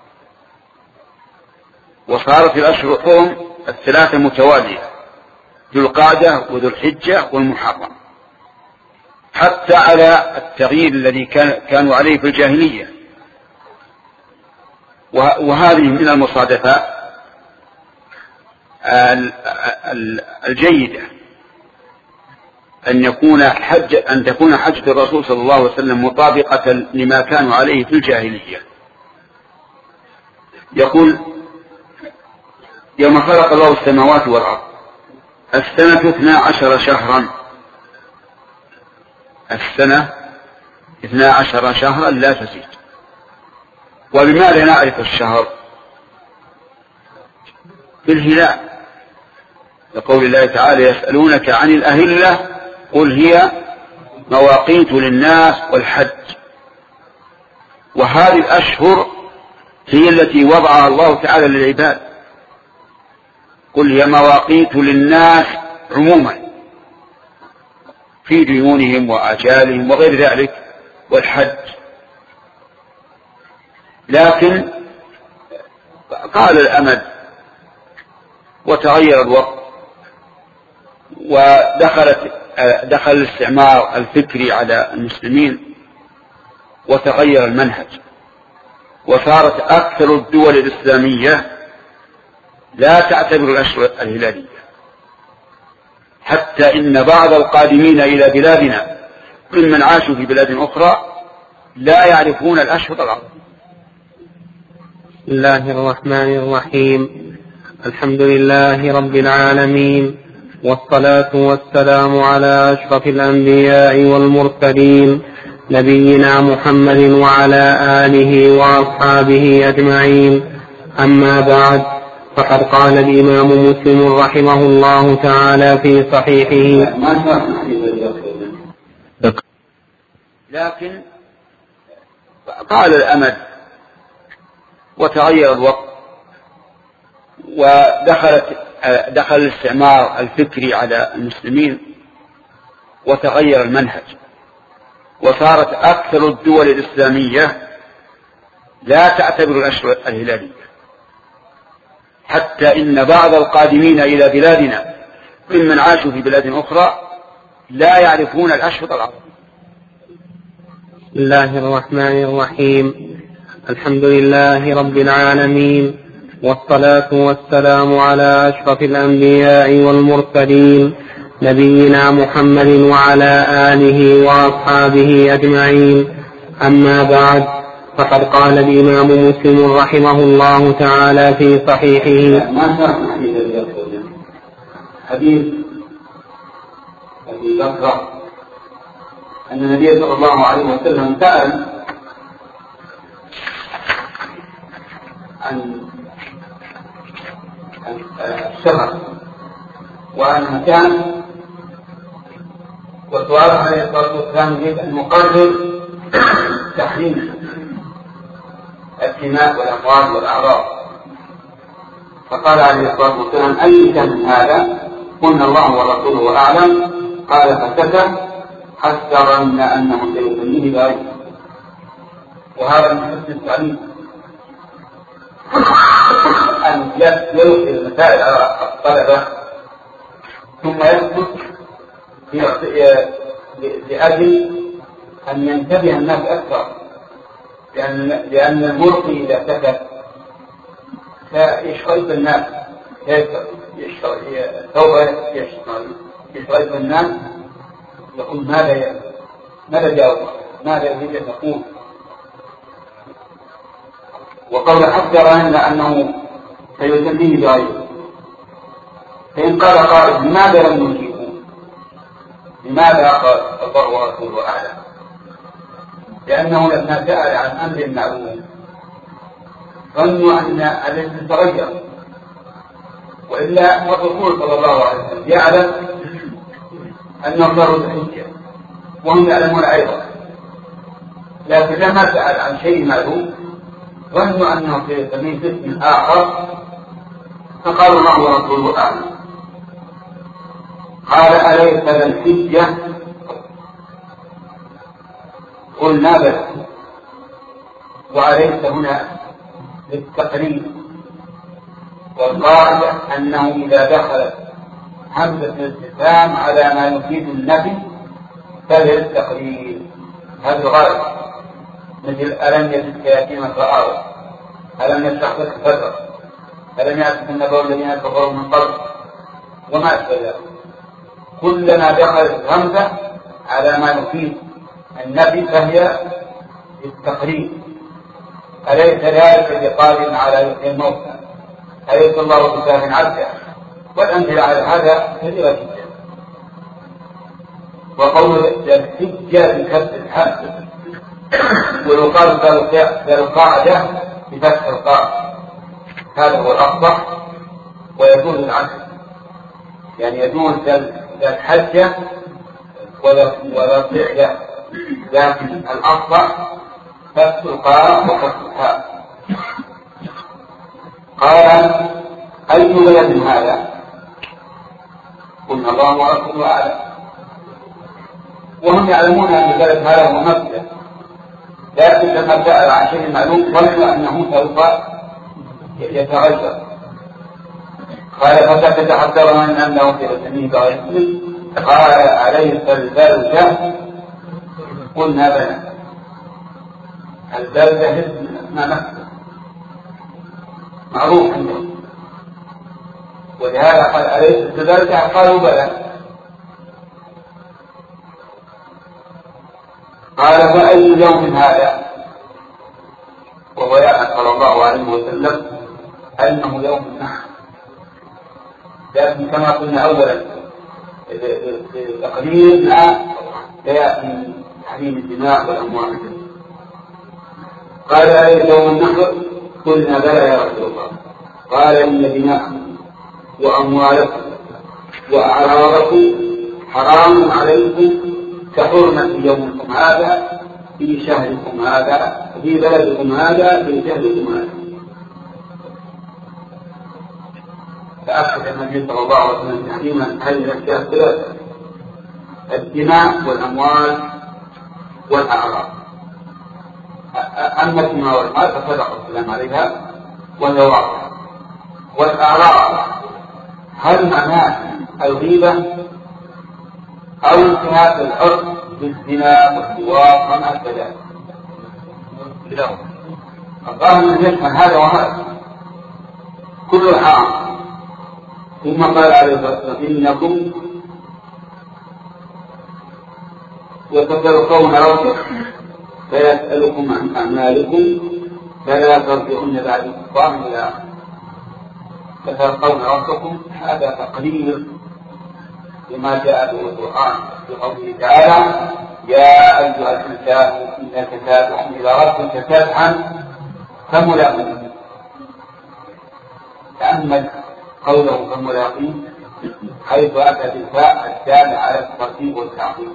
وصارت الأشهر الحرم الثلاثة متوالية، ذو القعدة وذو الحجة والمحرم، حتى على التغيير الذي كانوا عليه في الجاهلية. وهذه من المصادفات الجيدة أن تكون حجة الرسول صلى الله عليه وسلم مطابقة لما كانوا عليه في الجاهلية. يقول يوم خلق الله السماوات والأرض السنة 12 شهرا، السنة 12 شهرا لا تزيد. وبماذا نعرف الشهر؟ بالهلال، لقول الله تعالى يسألونك عن الأهلة قل هي مواقيت للناس والحج. وهذه الأشهر هي التي وضعها الله تعالى للعباد، قل هي مواقيت للناس عموما في ديونهم وآجالهم وغير ذلك والحج. لكن قال الأمد وتغير الوقت ودخل الاستعمار الفكري على المسلمين وتغير المنهج، وصارت أكثر الدول الإسلامية لا تعتبر الأشهر الهلالية، حتى إن بعض القادمين إلى بلادنا ممن عاشوا في بلاد أخرى لا يعرفون الأشهر العربية. بسم الله الرحمن الرحيم. الحمد لله رب العالمين، والصلاة والسلام على أشرف الأنبياء والمرسلين نبينا محمد وعلى آله وأصحابه أجمعين. أما بعد، فقد قال الإمام مسلم رحمه الله تعالى في صحيحه: لكن قال الأمد وتغير الوقت ودخل الاستعمار الفكري على المسلمين وتغير المنهج، وصارت أكثر الدول الإسلامية لا تعتبر الأشهر الهلالية، حتى إن بعض القادمين إلى بلادنا ممن عاشوا في بلاد أخرى لا يعرفون الأشهر العربية. بسم الله الرحمن الرحيم. الحمد لله رب العالمين، والصلاة والسلام على أشرف الأنبياء والمرسلين نبينا محمد وعلى آله وأصحابه أجمعين. أما بعد، فقد قال الإمام مسلم رحمه الله تعالى في صحيحه: حديث أبي بكر أن النبي صلى الله عليه وسلم سأل عن الشهر وعن المكان، وسؤال عليه الصلاة والسلام يريد أن يقرر تحريم الدماء والأموال والأعراض، فقال عليه الصلاة والسلام: أي من هذا؟ قلنا الله ورسوله أعلم. قال: فسكت حتى ظننا أنه سيسميه بغيره. وهذا من حسن التعليم أن يلقي المسائل على الطلبة ثم يسكت لأجل أن ينتبه الناس أكثر، لأن الملقي إذا سكت فيشغل الناس، يشغل الناس يقول ماذا جاوب، ماذا يريد أن يقول. وقول حتى رأينا أنه سيسميه بغيره، فإن قال قائل: لماذا لم نجيبه؟ لماذا؟ قال: الله ورسوله أعلم. لأنه لما سأل عن أمر معلوم ظنوا أن الذي تغير، وإلا الرسول صلى الله عليه وسلم يعلم أنه ضر الحجة وهم يعلمون أيضا، لكن لما سأل عن شيء معلوم ظنوا أنه سيسميه باسم آخر، فقالوا الله ورسوله أعلم. قال: أليس ذا الحجة؟ قلنا بلى. وأليس هنا للتقريب، والقاعدة أنه إذا دخلت همزة الاستفهام على ما يفيد النفي فللتقريب، هذا الغالب، مثل: ألم يجدك يتيما فآوى، ألم يشرح لك صدرك، ألم يأتك النبأ الذين كفروا من قبل، وما أشبه ذلك. كلما دخلت همزة على ما يفيد النفي فهي للتقريب. أليس ذلك بقادر على يحيي الموتى؟ أليس الله بكاف عبده؟ والأمثلة على هذا كثيرة جدا. وقول الحجة بكسر الحاء، ويقال ذا القاعدة بفتح القاف، هذا هو الأصح. ويجوز العكس، يعني يجوز ذات حجة ولا فعل، لكن الأفضل فتح القاء وفتح الحاء. قال أي بلد هذا؟ قلنا الله ورسوله أعلم، وهم يعلمون أن البلد هذا هو مكة، لكن لما سأل عن شيء معلوم ظنوا أنه سوف يتغير. قال فسكت حتى ظن أنه في رسمه بغير. قال أليس البلدة؟ قلنا بلى، البلدة اسمها مكة معروف عندهم، ولهذا قال أليس البلدة؟ قالوا بلى. قال فأي يوم هذا؟ وهو يعلم صلى الله عليه وسلم أنه يوم النحر، لكن كما قلنا أولا تقريبا لا يأتي تحريم الدماء والأموال. قال أليس يوم النحر؟ قلنا بلى يا رسول الله. قال إن دماءكم وأموالكم وأعراضكم حرام عليكم كحرمة يومكم هذا في شهركم هذا في بلدكم هذا في شهركم هذا. فأكد النبي صلى الله عليه وسلم تحريما هذه الأشياء الثلاثة: الدماء والأموال والأعراض. أما الدماء والأموال فصدق السلام عليها وهي واضحة. والأعراض هل معناه الغيبة أو انتهاك العرف بالزنا والسواق وما كذلك؟ الظاهر من يشمل هذا وهذا كل حرام. ثم قال عليه الصلاة والسلام إنكم وتتلقون ربكم فيسألكم عن أعمالكم فلا ترجعون بعد الكفار إلى فتلقون ربكم. هذا تقرير لما جاء به القرآن في قوله تعالى: يا أيها الإنسان إنك كادح إلى ربك كادحا فملاقيه. تأمل قوله فملاقيه حيث أتى بالفاء الدالة على الترتيب والتعظيم،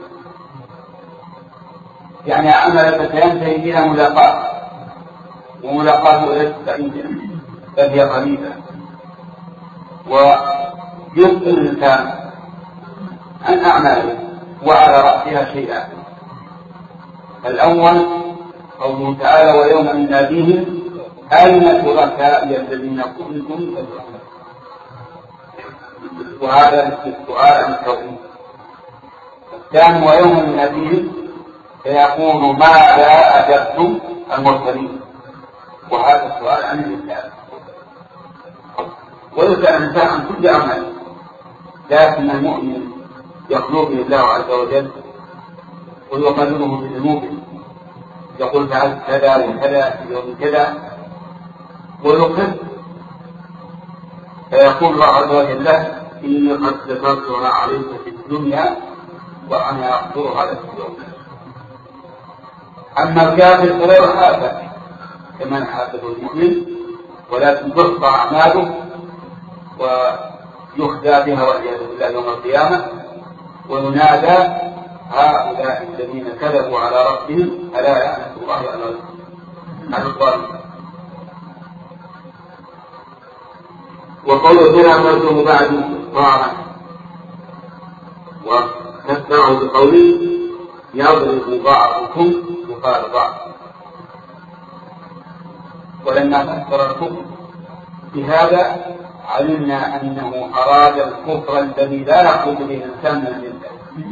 يعني عملك سينتهي إلى ملاقاة، وملاقاته ليست بعيدة بل هي قريبة. ويسأل الإنسان عن أعماله وعلى رأسها شيئا. الأول قوله تعالى: ويوم يناديهم أين شركائي الذين كنتم تزعمون. وهذا السؤال عن التوحيد. الثاني: ويوم يناديهم فيقول ماذا أجبتم المرسلين. وهذا السؤال عن الإنسان. ويسأل الإنسان عن كل عمل، لكن المؤمن يخلو به الله عز وجل ويقلله بذنوبه، يقول فعلت كذا وكذا في يوم كذا ويقر، فيقول الله عز وجل له: إني قد سترتها عليك في الدنيا وأنا أغفرها لك اليوم. أما الكافر فلا يحاسب كما يحاسب المؤمن، ولكن تحصى أعماله ويخزى بها والعياذ بالله يوم القيامة، وينادى: هؤلاء الذين كذبوا على ربهم ألا يعلم الله على الظالمين. وقوله بلا مرجوه بعد طاعة، وتتبعه بقوله: يضرب بعضكم بقال بعض. ولما فسر الكفر بهذا علمنا أنه أراد الكفر الذي لا يخرج به الإنسان من الملة.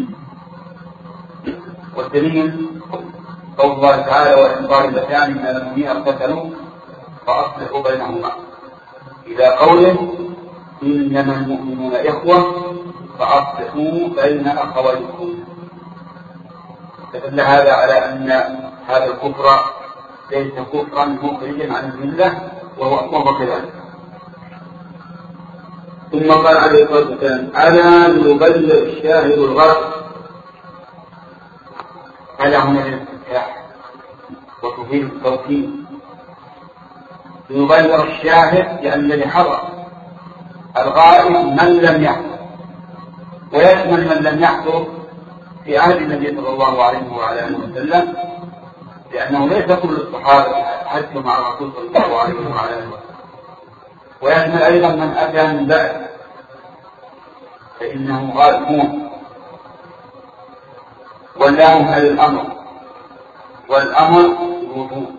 والدليل قول الله تعالى: وإن طائفتان من المؤمنين اقتتلوا فأصلحوا بينهما، إلى قوله: إنما المؤمنون إخوة فأصلحوا بين أخويكم. فدل هذا على أن هذا الكفر ليس كفرا مخرجا عن الملة، وهو كذلك. ثم قال عليه الصلاة والسلام: ألا يبلغ الشاهد الغائب. هذا هنا الاستفتاح وتفيد التوكيد. يبلغ الشاهد لأن الذي حضر الغائب من لم يحضر، ويشمل من لم يحضر في عهد النبي صلى الله عليه وعلى آله وسلم، لأنه ليس كل الصحابة حجوا مع الرسول صلى الله عليه وعلى آله وسلم، ويشمل أيضا من أتى من بعد فإنهم غائبون. واللام على الأمر، والأمر وجوب،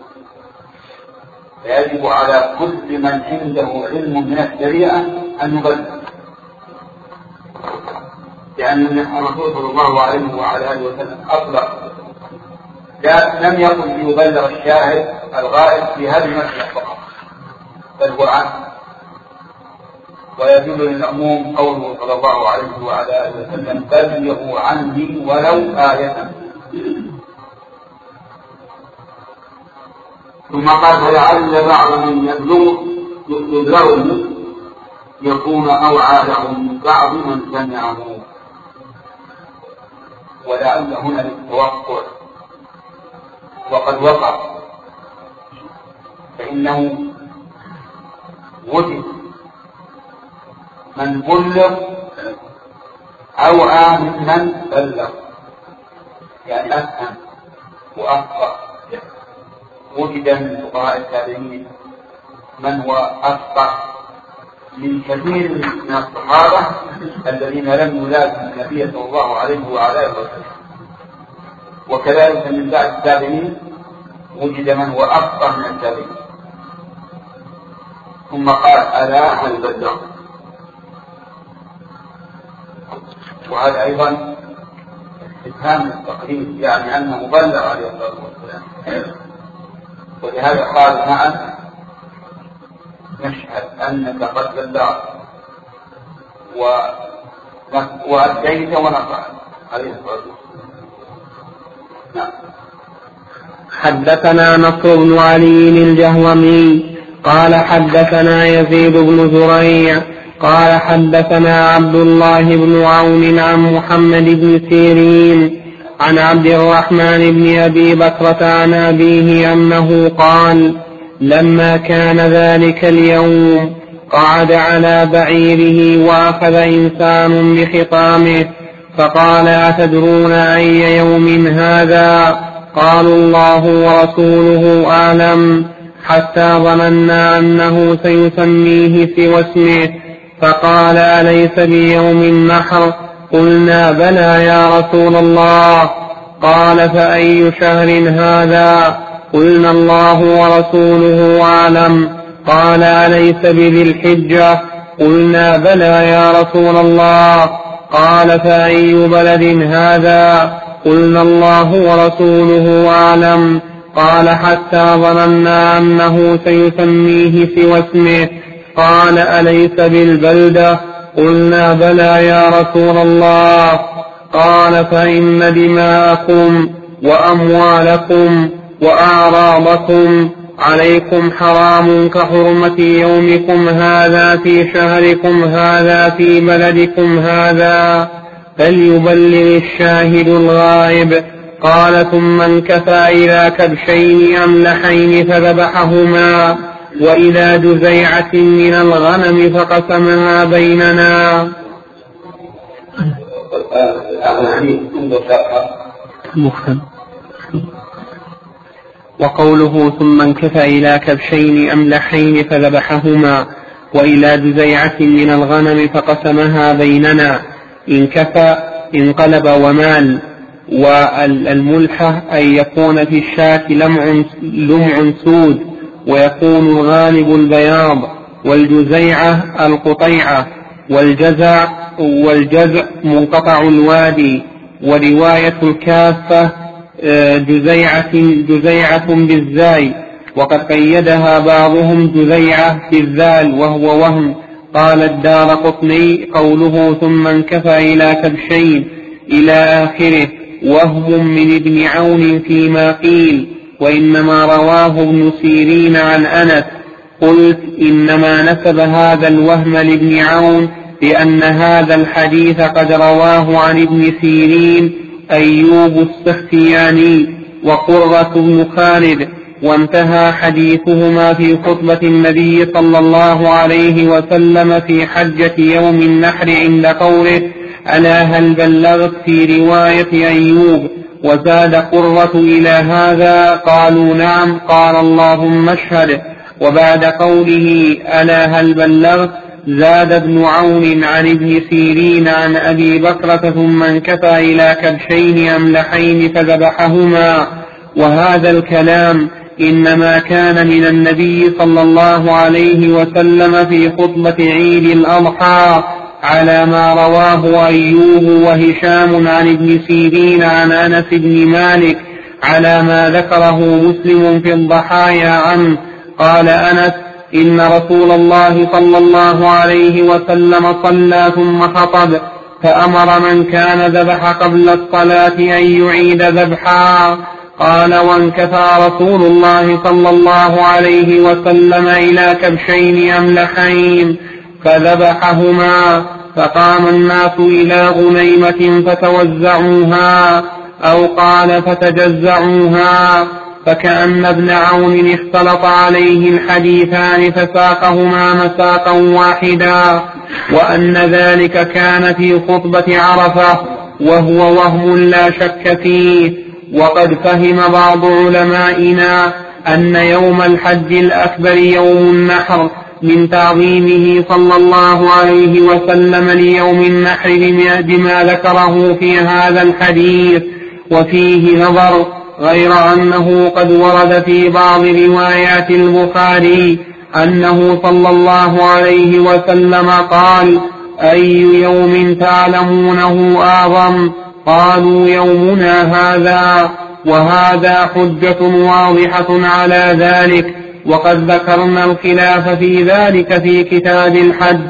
فيجب على كل من عنده علم من الشريعة أن يبلغ، لأن الرسول صلى الله عليه وعلى آله وسلم أطلق، لم يقل ليبلغ الشاهد الغائب في هذه المسألة فقط، بل هو عنه. ويدل للعموم قوله صلى الله عليه وعلى آله وسلم بلغوا عني ولو آية. ثم قال ولعل بعض من يبلغه يكون أوعى لهم من بعض من سمعه، ولعل هنا للتوقع، وقد وقع، فإنه وجد من بلغ أوعى ممن بلغ، يعني أفهم وأفقه. وجد من فقهاء التابعين من هو أفقه من كثير من الصحابة الذين لم يلازموا النبي صلى الله عليه وعلى آله وسلم، وكذلك من بعد التابعين وجد من هو أفقه من التابعين. ثم قال ألا هل بلغ، وهذا أيضا استفهام التقرير، يعني أنه بلغ عليه الصلاة والسلام. ولهذا قال نعم نشهد أنك قد بلغت وأديت ونصحت عليه الصلاة والسلام. نعم. حدثنا نصر بن علي الجهومي قال حدثنا يزيد بن زريع قال حدثنا عبد الله بن عون عن محمد بن سيرين عن عبد الرحمن بن أبي بكرة عن أبيه أنه قال لما كان ذلك اليوم قعد على بعيره وأخذ إنسان بخطامه فقال أتدرون أي يوم هذا؟ قالوا الله ورسوله أعلم، حتى ظننا أنه سيسميه سوى اسمه، فقال أليس بيوم النحر؟ قلنا بلى يا رسول الله. قال فأي شهر هذا؟ قلنا الله ورسوله أعلم. قال أليس بذي الحجة؟ قلنا بلى يا رسول الله. قال فأي بلد هذا؟ قلنا الله ورسوله أعلم. قال حتى ظننا أنه سيسميه سوى اسمه. قال أليس بالبلدة؟ قلنا بلى يا رسول الله. قال فإن دماءكم وأموالكم وأعراضكم عليكم حرام كحرمة يومكم هذا في شهركم هذا في بلدكم هذا، فليبلغ الشاهد الغائب. قال ثم انكفى إلى كبشين أملحين فذبحهما، وإلى جزيعة من الغنم فقسمها بيننا. وقوله ثم انكفى إلى كبشين أملحين فذبحهما وإلى جزيعة من الغنم فقسمها بيننا، انكفى انقلب ومال. والملحة أن يكون في الشاة لمع سود ويكون الغالب البياض، والجزيعة القطيعة، والجزع منقطع الوادي. ورواية الكافة جزيعة بالزاي، وقد قيدها بعضهم جزيعة بالذال وهو وهم. قال الدارقطني قوله ثم انكفى إلى كبشين إلى آخره وهم من ابن عون فيما قيل، وإنما رواه ابن سيرين عن أنس. قلت إنما نسب هذا الوهم لابن عون لأن هذا الحديث قد رواه عن ابن سيرين أيوب السختياني وقرة بن خالد وانتهى حديثهما في خطبة النبي صلى الله عليه وسلم في حجة يوم النحر عند قوله: ألا هل بلغت، في رواية أيوب. وزاد قرة إلى هذا، قالوا نعم، قال اللهم اشهد. وبعد قوله ألا هل بلغت زاد ابن عون عن ابن سيرين عن أبي بكرة ثم انكفى إلى كبشين أملحين فذبحهما. وهذا الكلام إنما كان من النبي صلى الله عليه وسلم في خطبة عيد الأضحى، على ما رواه أيوب وهشام عن ابن سيرين عن أنس بن مالك، على ما ذكره مسلم في الضحايا عنه. قال أنس: إن رسول الله صلى الله عليه وسلم صلى ثم خطب، فأمر من كان ذبح قبل الصلاة أن يعيد ذبحا. قال: وانكفى رسول الله صلى الله عليه وسلم إلى كبشين أملحين فذبحهما، فقام الناس إلى غنيمة فتوزعوها، أو قال فتجزعوها، فكأن ابن عون اختلط عليه الحديثان فساقهما مساقا واحدا، وأن ذلك كان في خطبة عرفة، وهو وهم لا شك فيه. وقد فهم بعض علمائنا أن يوم الحج الأكبر يوم النحر من تعظيمه صلى الله عليه وسلم ليوم النحر بما ذكره في هذا الحديث، وفيه نظر، غير أنه قد ورد في بعض روايات البخاري أنه صلى الله عليه وسلم قال: أي يوم تعلمونه أعظم؟ قالوا: يومنا هذا. وهذا حجة واضحة على ذلك، وقد ذكرنا الخلاف في ذلك في كتاب الحج.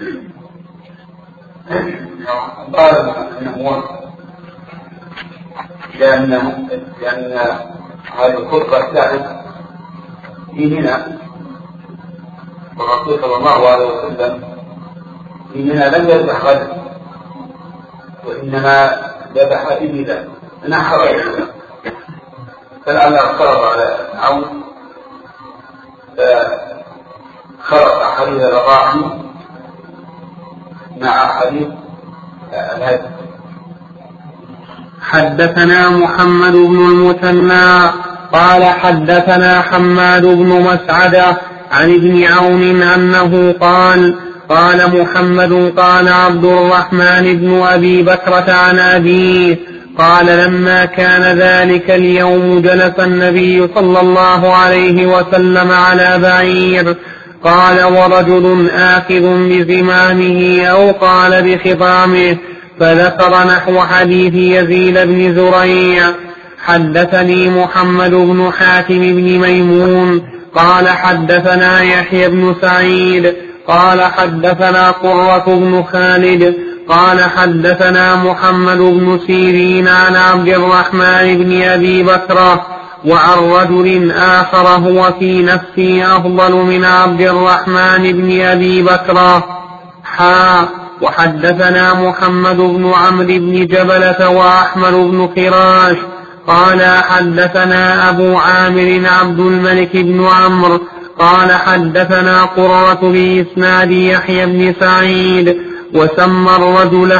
قال لأن هذه الخطبة كانت في منى، والرسول صلى الله عليه وسلم في منى لم يذبح غدا، وإنما ذبح إبلا نحر إبلا، فلعله اختلط على عون فخلط حديث الرضاعي مع حديث الهدي. حدثنا محمد بن المثنى قال حدثنا حماد بن مسعدة عن ابن عون أنه قال: قال محمد قال عبد الرحمن بن أبي بكرة عن أبيه قال: لما كان ذلك اليوم جلس النبي صلى الله عليه وسلم على بعير، قال: ورجل آخذ بزمامه، أو قال بخطامه، فذكر نحو حديث يزيد بن زريع. حدثني محمد بن حاتم بن ميمون قال حدثنا يحيى بن سعيد قال حدثنا قرة بن خالد قال حدثنا محمد بن سيرين عن عبد الرحمن بن أبي بكرة وعن رجل آخر هو في نفسه أفضل من عبد الرحمن بن أبي بكرة. وحدثنا محمد بن عمرو بن جبلة وأحمد بن خراش قال حدثنا أبو عامر عبد الملك بن عمرو قال حدثنا قرة بإسناد يحيى بن سعيد وسمى الرجل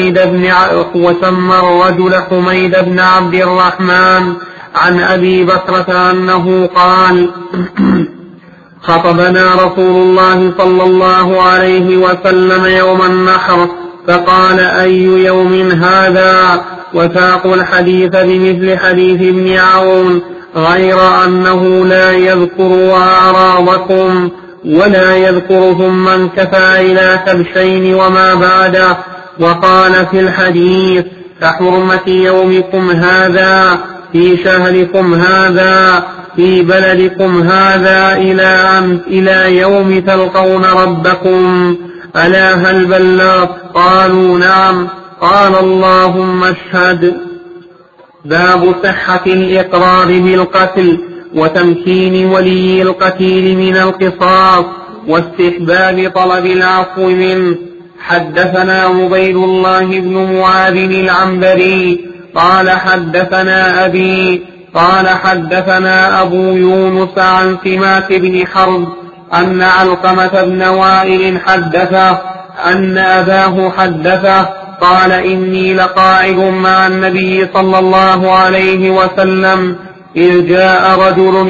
حميد بن عبد الرحمن عن أبي بكرة أنه قال: خطبنا رسول الله صلى الله عليه وسلم يوم النحر فقال: أي يوم هذا؟ وساقوا الحديث بمثل حديث ابن عون، غير أنه لا يذكر أعراضكم ولا يذكر ثم انكفى إلى كبشين وما بعده. وقال في الحديث: كحرمة يومكم هذا في شهركم هذا في بلدكم هذا إلى يوم تلقون ربكم. ألا هل بلغت؟ قالوا نعم. قال: اللهم اشهد. باب صحة الإقرار بالقتل وتمكين ولي القتيل من القصاص واستحباب طلب العفو منه. حدثنا عبيد الله بن معاذ العنبري قال حدثنا أبي قال حدثنا أبو يونس عن سماك بن حرب أن علقمة بن وائل حدثه أن أباه حدثه قال إني لقاعد مع النبي صلى الله عليه وسلم إذ جاء رجل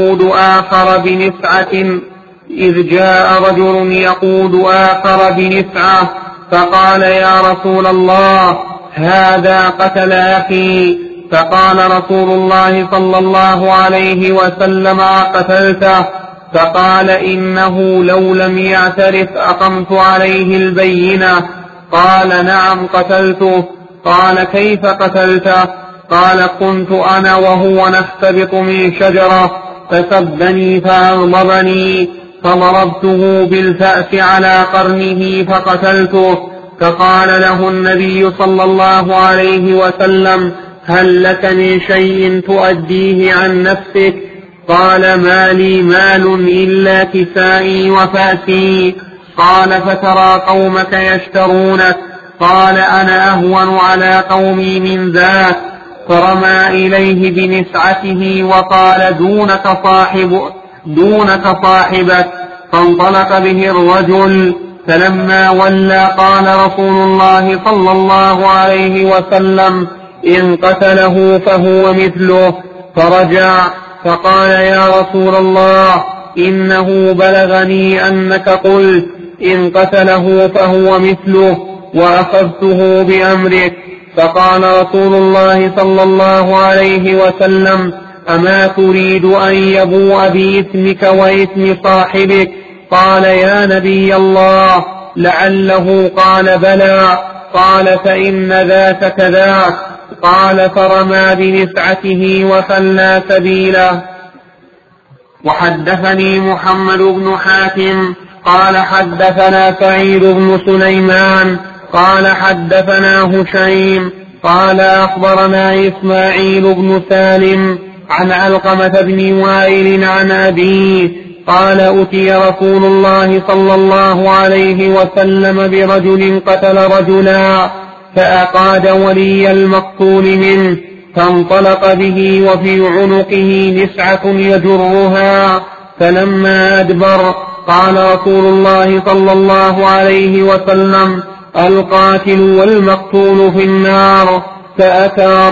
يقود آخر بنفعة فقال يا رسول الله هذا قتل أخي. فقال رسول الله صلى الله عليه وسلم أقتلته؟ فقال إنه لو لم يعترف أقمت عليه البينة. قال نعم قتلته. قال كيف قتلته؟ قال كنت أنا وهو نستبط من شجرة فسبني فأغضبني فضربته بالفأس على قرنه فقتلته. فقال له النبي صلى الله عليه وسلم هل لك من شيء تؤديه عن نفسك؟ قال ما لي مال إلا كسائي وفأسي. قال فترى قومك يشترونك. قال أنا أهون على قومي من ذاك. فرمى إليه بنسعته وقال دونك صاحبك. فانطلق به الرجل. فلما ولى قال رسول الله صلى الله عليه وسلم إن قتله فهو مثله. فرجع فقال يا رسول الله إنه بلغني أنك قلت إن قتله فهو مثله وأخذته بأمرك. فقال رسول الله صلى الله عليه وسلم أما تريد أن يبوء بإثمك وإثم صاحبك؟ قال يا نبي الله لعله. قال بلى. قال فإن ذاك كذاك. قال فرمى بنسعته وخلى سبيله. وحدثني محمد بن حاتم قال حدثنا سعيد بن سليمان قال حدثنا هشيم قال أخبرنا إسماعيل بن سالم عن علقمة بن وائل عن أبيه قال أتي رسول الله صلى الله عليه وسلم برجل قتل رجلا فأقاد ولي المقتول منه فانطلق به وفي عنقه نسعة يجرها. فلما أدبر قال رسول الله صلى الله عليه وسلم القاتل والمقتول في النار. فأتى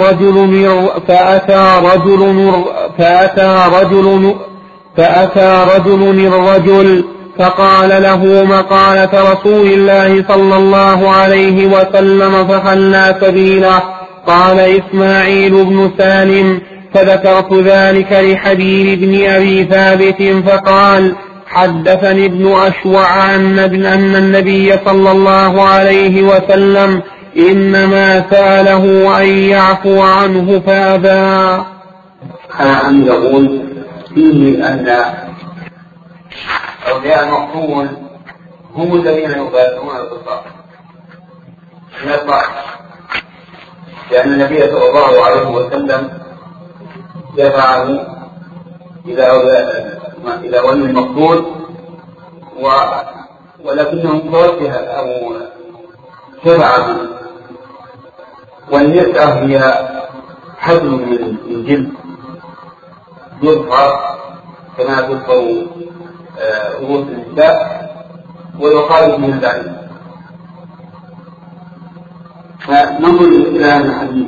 رجل الرجل فقال له مقالة رسول الله صلى الله عليه وسلم فخلى سبيله. قال إسماعيل بن سالم فذكرت ذلك لحبيب بن أبي ثابت فقال حدثني ابن أشوع أن النبي صلى الله عليه وسلم إنما سأله أن يعفو عنه فأبى. أن يقول فيه أن أولياء المقتول هم الذين يبادرون القصاص من الضعف، لأن النبي صلى الله عليه وسلم دفعه إلى ولي المقتول ولكنه توجه أو شفعه. والنسعة هي حبل من جلد يظهر كما تظهر رؤوس النساء ويقال من البعيد. فننظر إلى هذا الحديث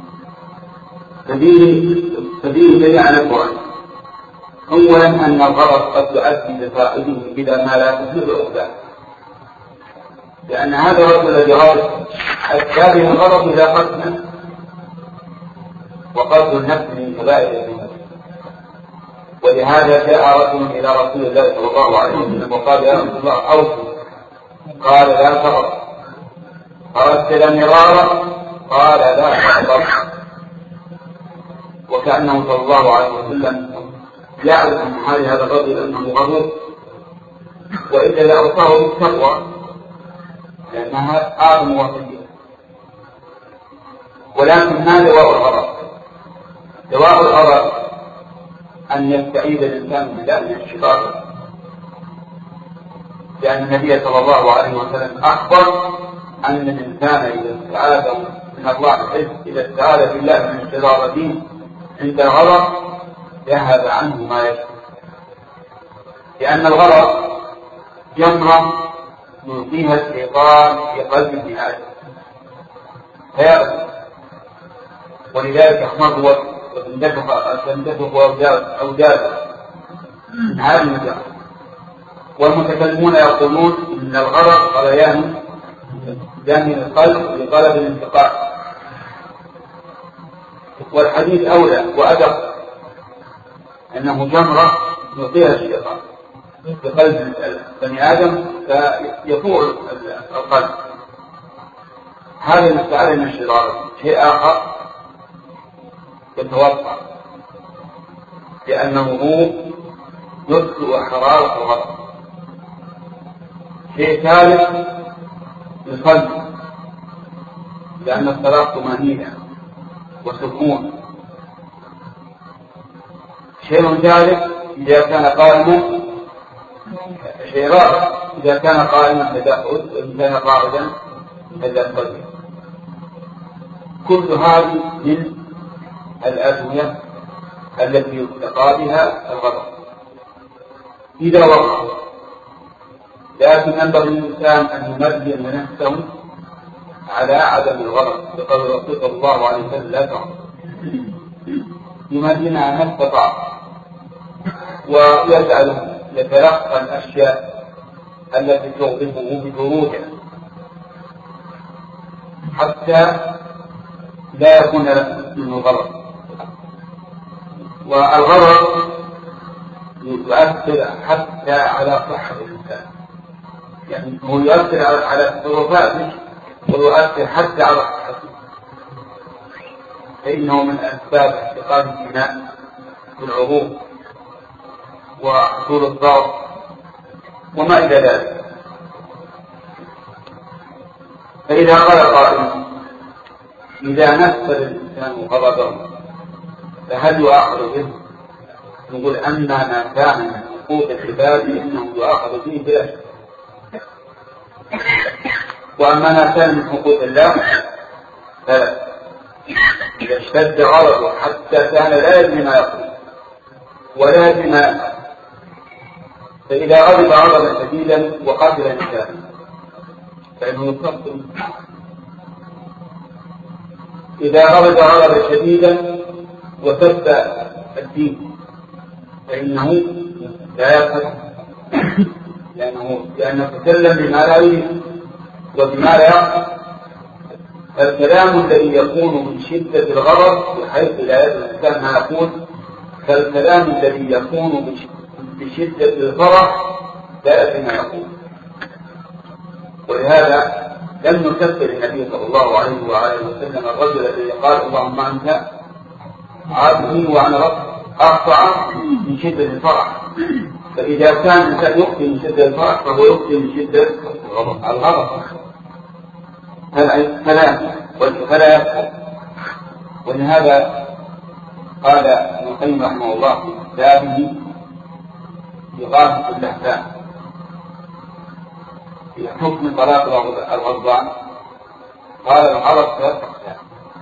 ففيه جميع الأقوال. أولا أن الغرض قد يؤدي لصاحبه إلى ما لا تفلح الأقدام، لأن هذا الرجل الذي غرض أدى به الغرض إلى قتل النفس، وقتل النفس من كبائر الذنوب. ولهذا جاء رجل إلى رسول الله صلى الله عليه وسلم وقال يا رسول الله أوصي. قال لا تغضب. أردت مرارا؟ قال لا تغضب. وكأنه صلى الله عليه وسلم يعرف من حال هذا الرجل أنه غضوب، وإلا لأوصاه بالتقوى لأنها أعظم وصية. ولكن ما دواء الغضب؟ دواء الغضب أن يستعيذ الإنسان بالله من الشيطان، لأن النبي صلى الله عليه وسلم أخبر أن الإنسان إذا استعاذ من الله إذا استعاذ بالله من الشيطان الرجيم عند الغضب ذهب عنه ما يشكو، لأن الغضب جمرة يلقيها الشيطان في قلب ابن آدم فيغضب، ولذلك احمر وتندفق أوداده من هذه المجرة. والمتكلمون يقولون إن الغضب غليان دم القلب لطلب الانتقام، والحديث أولى وأدق أنه جمرة يلقيها الشيطان في قلب بني آدم فيفوع القلب. هذا المستعار من الشيطان. شيء آخر يتوقع لأنه يطفئ حرارة الغضب. شيء ثالث القلب، لأن الصلاة طمأنينة وسكون. شيء ثالث إذا كان قائما، شيء رابع إذا كان قائما تدخل، وإذا كان قاعدا تدخل. كل هذه من الأدوية التي يتقى بها الغضب إذا وقع. لكن ينبغي للإنسان أن يمرن نفسه على عدم الغضب، بقول الرسول صلى الله عليه وسلم لا تغضب، يمرنها ما استطاع، ويجعل يتلقى الأشياء التي تغضبه ببرودها حتى لا يكون منه غضب. والغضب يؤثر حتى على صحة الإنسان، يعني هو يؤثر على تصرفاته ويؤثر حتى على صحته، فإنه من أسباب احتقان الدماء بالعروق وحصول الضغط وما إلى ذلك. فإذا قال قائل إذا نفذ الإنسان غضبه فهل يؤاخذ به؟ نقول أما ما كان من حقوق العباد إنه يؤاخذ به بلا شك، وأما ما كان من حقوق الله فلا. إذا اشتد غضبه حتى كان لا يدري ما يقول ولا يدري ما يفعل، فإذا غضب غضبا شديدا وقتل إنسانا فإنه يكفر. إذا غضب غضبا شديدا وسب الدين فإنه لا يكفر، لأنه تكلم بما لا يريد وبما لا يقصد. فالكلام الذي يكون من شدة الغضب بحيث لا يدري الإنسان ما يقول، فالكلام الذي يكون بشدة الفرح لا يدري ما يقول. ولهذا لم نكفر النبي صلى الله عليه وآله وسلم الرجل الذي قال اللهم أنت عبدي وأنا ربك، أخطأ من شدة الفرح. فإذا كان الإنسان يخطئ من شدة الفرح فهو يخطئ من شدة الغضب، فلا يفعل. ولهذا قال ابن القيم رحمه الله في كتابه إغاثة اللهفان في حكم طلاق الغضبان، قال الغضب ثلاث أقسام: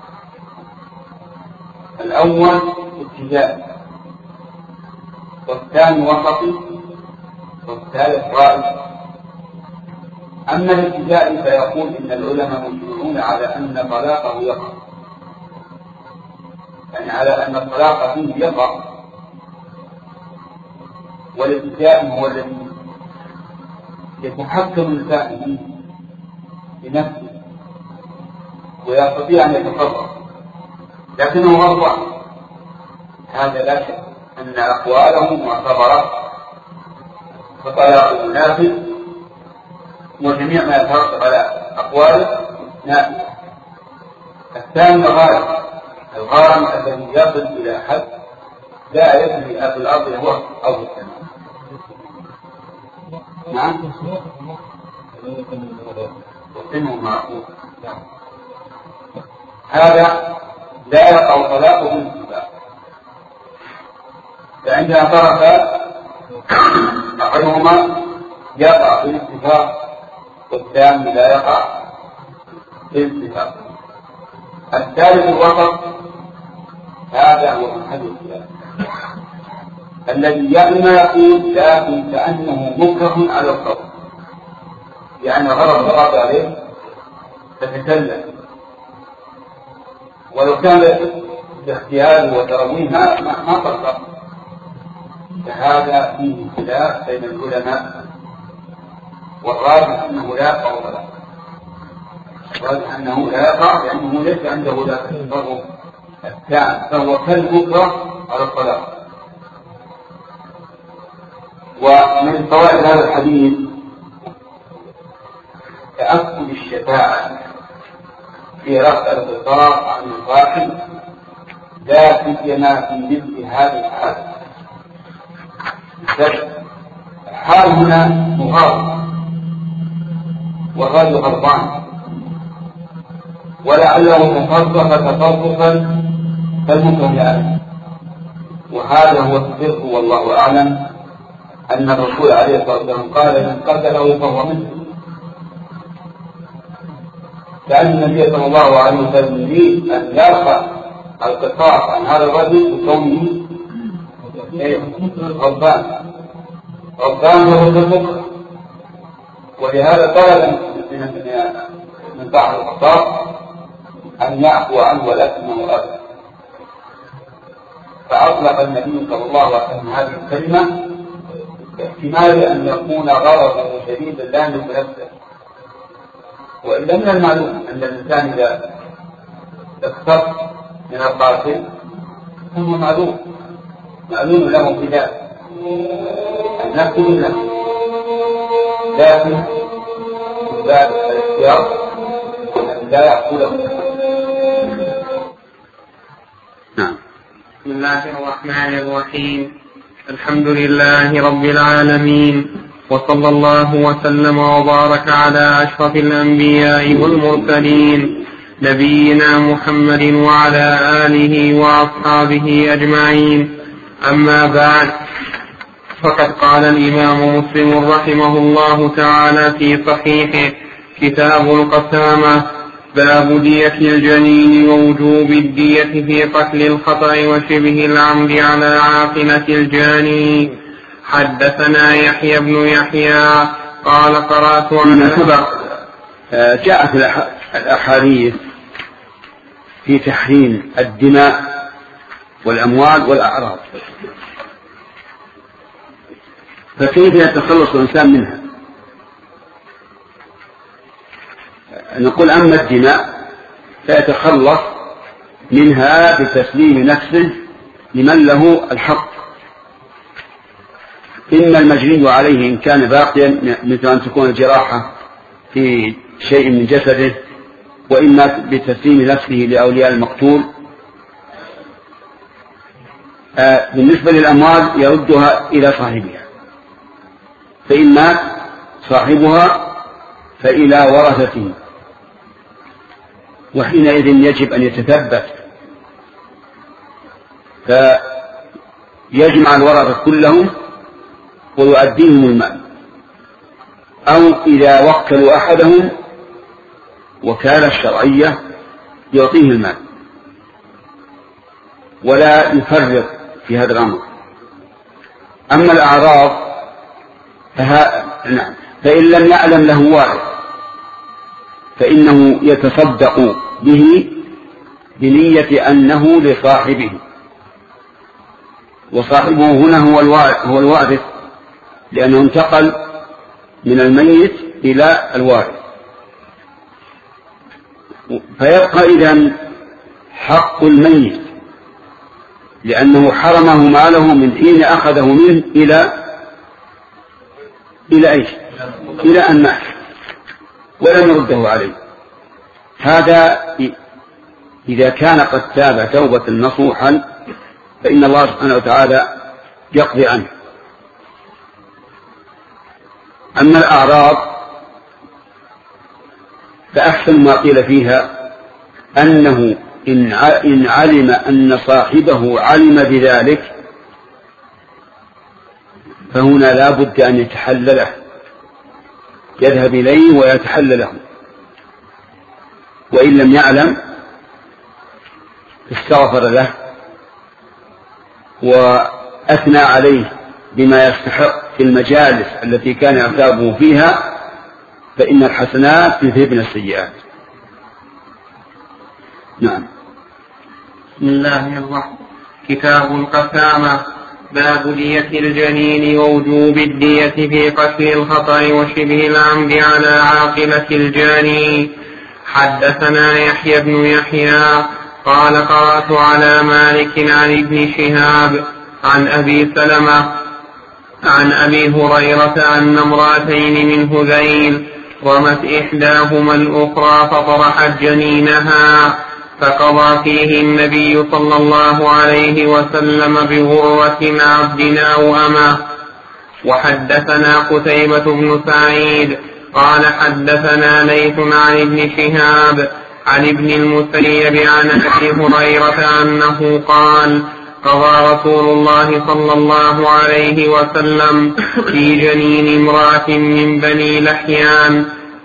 الأول ابتداء، والثاني وسطي، والثالث رائج. أما الابتداء فيقول إن العلماء مجمعون على أن طلاقه يقع، يعني على أن الطلاق فيه يقع. والابتداء هو الذي يتحكم الإنسان فيه بنفسه ويستطيع أن يتصرف، لكنه غضبان. هذا لا شك أن أقواله معتبرة، فطلاق نافذ، وجميع ما يترتب على أقواله نافذ. الثاني الغارم الذي يصل إلى حد لا يدري في الأرض هو أو في السماء. نعم، وسنه معقول. هذا لا يقع طلاقه بالاتفاق، فعندنا طرفا أحدهما يقع بالاتفاق والثاني لا يقع بالاتفاق. الثالث الوسط هذا هو محل الخلاف. الذي ما يقول لكن كأنه مكره على القول، يعني غرض الرد عليه تتكلم، ولو كان باختياره وترويه ما فرق. فهذا فيه خلاف بين العلماء، والراجح أنه لا قول له، الراجح أنه لا يقع لأنه ليس عنده ذاك التصرف التام، فهو كالمكره على الطلاق. ومن فوائد هذا الحديث تأكد الشفاعة في رفع الخطاب عن الصاحب، لا سيما في مثل هذه الحالة. الحال هنا مغاضب والرجل غضبان، ولعله تصرف تصرفا كالمكره عليه، وهذا هو الصدق. والله أعلم أن الرسول عليه الصلاة والسلام قال من قتله فهو منه، لأن النبي صلى الله عليه وسلم يريد أن يرفع القصاص عن هذا الرجل بكونه غضبان وهو كالمكره، ولهذا طلب من بعض القصاص أن يعفو عنه ولكنه أبى، فأطلق النبي صلى الله عليه وسلم هذه الكلمة باحتمال أن يكون غضبه شديدا لا يملك نفسه. وإلا من المعلوم أن الإنسان إذا اقتص من القاتل هو معلوم له ابتداء النفس بالنفس، لكن باب الاختيار أن لا يأكله. بسم الله الرحمن الرحيم. الحمد لله رب العالمين، وصلى الله وسلم وبارك على أشرف الأنبياء والمرسلين نبينا محمد وعلى آله وأصحابه أجمعين. أما بعد، فقد قال الإمام مسلم رحمه الله تعالى في صحيحه كتاب القسامة: باب دية الجنين ووجوب الدية في قتل الخطأ وشبه العمد على عاقلة الجاني. حدثنا يحيى بن يحيى قال قرأت عن سبق جاءت الأحاديث في تحريم الدماء والأموال والأعراض، فكيف يتخلص الإنسان منها؟ نقول أما الدماء فيتخلص منها بتسليم نفسه لمن له الحق، إما المجني عليه إن كان باقيا مثل أن تكون الجراحة في شيء من جسده، وإما بتسليم نفسه لأولياء المقتول. بالنسبة للأموال يردها إلى صاحبها، فإن مات صاحبها فإلى ورثته، وحينئذ يجب أن يتثبت فيجمع الورثة كلهم ويؤديهم المال، أو إذا وكلوا أحدهم وكالة شرعية يعطيه المال ولا يفرط في هذا الأمر. أما الأعراض فإن لم يعلم له وارث فإنه يتصدق به بنية أنه لصاحبه، وصاحبه هنا هو الوارث، لأنه انتقل من الميت إلى الوارث، فيبقى إذن حق الميت، لأنه حرمه ماله من حين أخذه منه إلى أن مات ولم يرده عليه. هذا إذا كان قد تاب توبة نصوحا فإن الله سبحانه وتعالى يقضي عنه. أما الأعراض فأحسن ما قيل فيها أنه إن علم أن صاحبه علم بذلك فهنا لا بد أن يتحلله، يذهب إليه ويتحلله، وإن لم يعلم استغفر له وأثنى عليه بما يستحق في المجالس التي كان يعتابه فيها، فإن الحسنات يذهبن السيئات. نعم. بسم الله الرحمن الرحيم. كتاب القسامة. باب دية الجنين ووجوب الدية في قتل الخطأ وشبه العمد على عاقلة الجاني. حدثنا يحيى بن يحيى قال قرأت على مالك عن ابن شهاب عن أبي سلمة عن أبي هريرة أن امرأتين من هذيل رمت إحداهما الأخرى فطرحت جنينها، فقضى فيه النبي صلى الله عليه وسلم بغرة عبد أو أمة. وحدثنا قتيبة بن سعيد قال حدثنا ليث عن ابن شهاب عن ابن المسيب عن أبي هريرة أنه قال قضى رسول الله صلى الله عليه وسلم في جنين امرأة من بني لحيان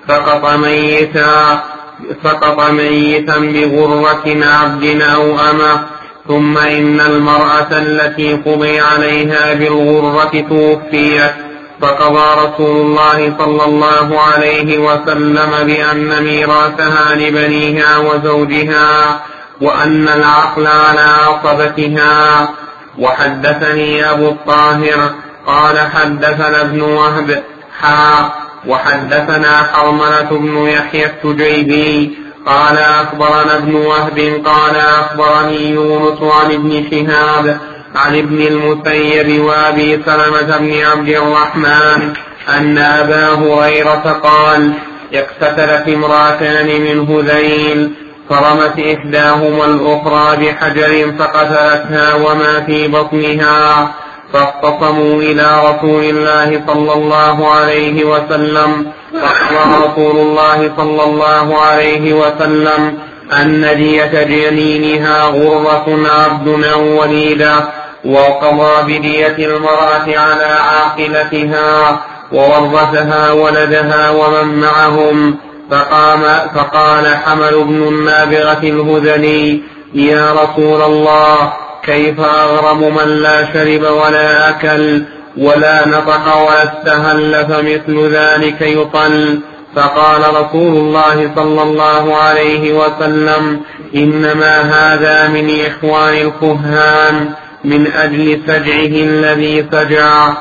سقط ميتا بغرة عبد أو أمة، ثم إن المرأة التي قضي عليها بالغرة توفيت، فقضى رسول الله صلى الله عليه وسلم بأن ميراثها لبنيها وزوجها، وأن العقل على عصبتها. وحدثني أبو الطاهر قال حدثنا ابن وهب وحدثنا حرملة بن يحيى التجيبي قال أخبرنا ابن وهب قال أخبرني يونس عن ابن شهاب عن ابن المسيب وأبي سلمة بن عبد الرحمن أن أبا هريرة قال اقتتلت امرأتان من هذيل فرمت إحداهما الأخرى بحجر فقتلتها وما في بطنها، فاختصموا إلى رسول الله صلى الله عليه وسلم، فقال رسول الله صلى الله عليه وسلم أن دية جنينها غرة عبد أو وليدة، وقضى بدية المرأة على عاقلتها وورثها ولدها ومن معهم. فقال حمل بن النابغة الهذلي يا رسول الله كيف أغرم من لا شرب ولا أكل ولا نطق ولا استهل فمثل ذلك يطل؟ فقال رسول الله صلى الله عليه وسلم إنما هذا من إخوان الكهان من أجل سجعه الذي سجع.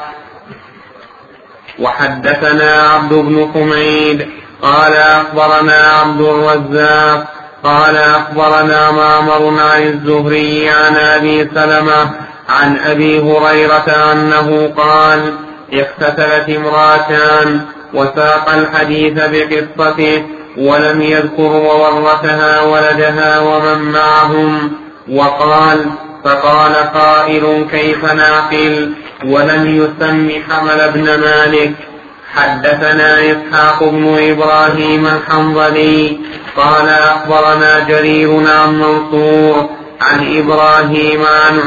وحدثنا عبد بن حميد قال أخبرنا عبد الرزاق قال أخبرنا معمر عن الزهري عن أبي سلمة عن أبي هريرة أنه قال اقتتلت امرأتان، وساق الحديث بقصته ولم يذكر وورثها ولدها ومن معهم. فقال قائل كيف نعقل؟ ولم يسم حمل بن مالك. حدثنا إسحاق بن إبراهيم الحنظلي قال أخبرنا جرير عن منصور عن إبراهيم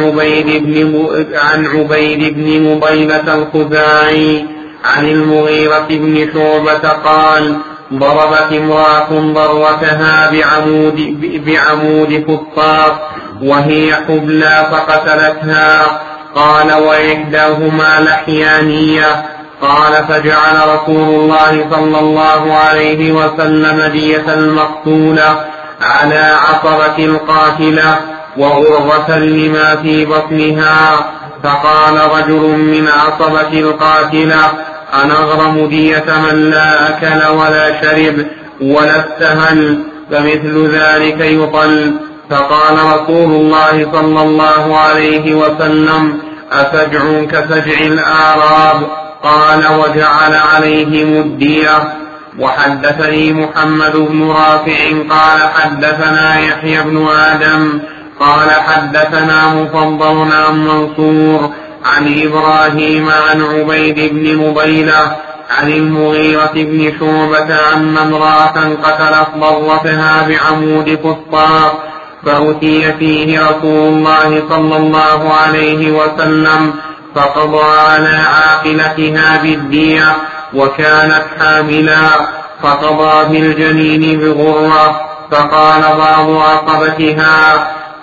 عن عبيد بن مضيلة الخزاعي عن المغيرة بن شعبة قال ضربت امرأة ضرتها بعمود فطاس وهي حبلى فقتلتها. قال وإحداهما لحيانية. قال فجعل رسول الله صلى الله عليه وسلم دية المقتولة على عصبة القاتلة وغرة لما في بطنها. فقال رجل من عصبة القاتلة أنغرم دية من لا أكل ولا شرب ولا استهل فمثل ذلك يطل؟ فقال رسول الله صلى الله عليه وسلم أسجع كسجع الأعراب؟ قال وجعل عليهم الدية. وحدثني محمد بن رافع قال حدثنا يحيى بن آدم قال حدثنا مفضل عن منصور عن إبراهيم عن عبيد بن مضيلة عن المغيرة بن شعبة عن امرأة قتلت ضرتها بعمود فسطاط فأتي فيه رسول الله صلى الله عليه وسلم فقضى على عاقلتها بالدية وكانت حاملا، فقضى بالجنين بغرة. فقال بعض عصبتها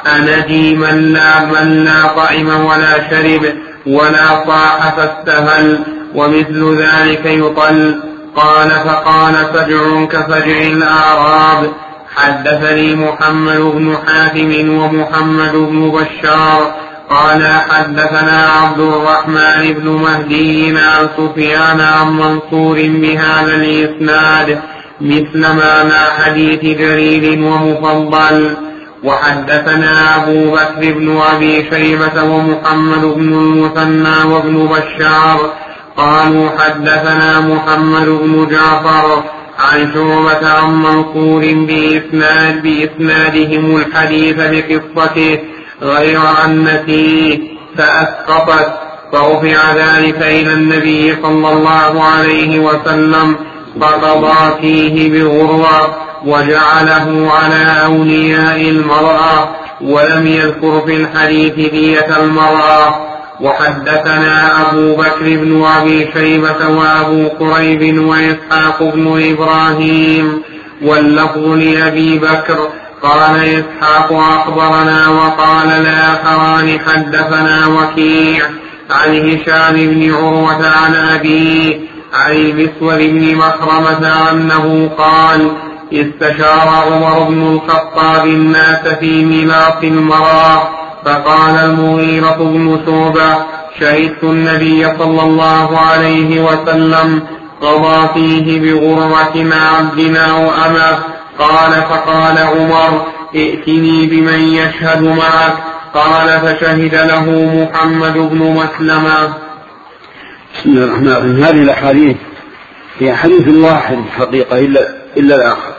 أنجي من لا طعم ولا شرب ولا صاح فاستهل ومثل ذلك يطل. قال فقال فجع كفجع الأعراب. حدثني محمد بن حاتم ومحمد بن بشار قال حدثنا عبد الرحمن بن مهدي عن سفيان عن منصور بهذا الإسناد مثل ما مع حديث جرير ومفضل. وحدثنا أبو بكر بن أبي شيبة ومحمد بن المثنى وابن بشار قالوا حدثنا محمد بن جعفر عن شعبة عن منصور بإسنادهم الحديث بقصته غير أن فيه فأسقطت، فرفع ذلك إلى النبي صلى الله عليه وسلم فقضى فيه بغرة وجعله على أولياء المرأة، ولم يذكر في الحديث دية المرأة. وحدثنا أبو بكر بن أبي شيبة وأبو قريب وإسحاق بن إبراهيم واللفظ لأبي بكر. قال إسحاق أخبرنا وقال الآخران حدثنا وكيع عن هشام بن عروة عن أبيه عن المسور بن مخرمة أنه قال استشار عمر بن الخطاب الناس في ميراث المرأة فقال المغيرة بن شعبة شهدت النبي صلى الله عليه وسلم قضى فيه بغرة عبدنا وأمه. قال فقال عمر ائتني بمن يشهد معك. قال فشهد له محمد بن مسلمة. بسم الله الرحمن الرحيم. هذه الأحاديث هي حديث واحد الحقيقة إلا الآخر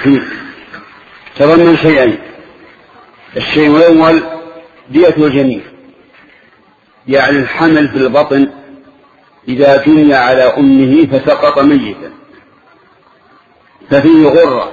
تضمن شيئين. الشيء الأول دية الجنين، يعني الحمل في البطن إذا جني على أمه فسقط ميتا ففيه غرة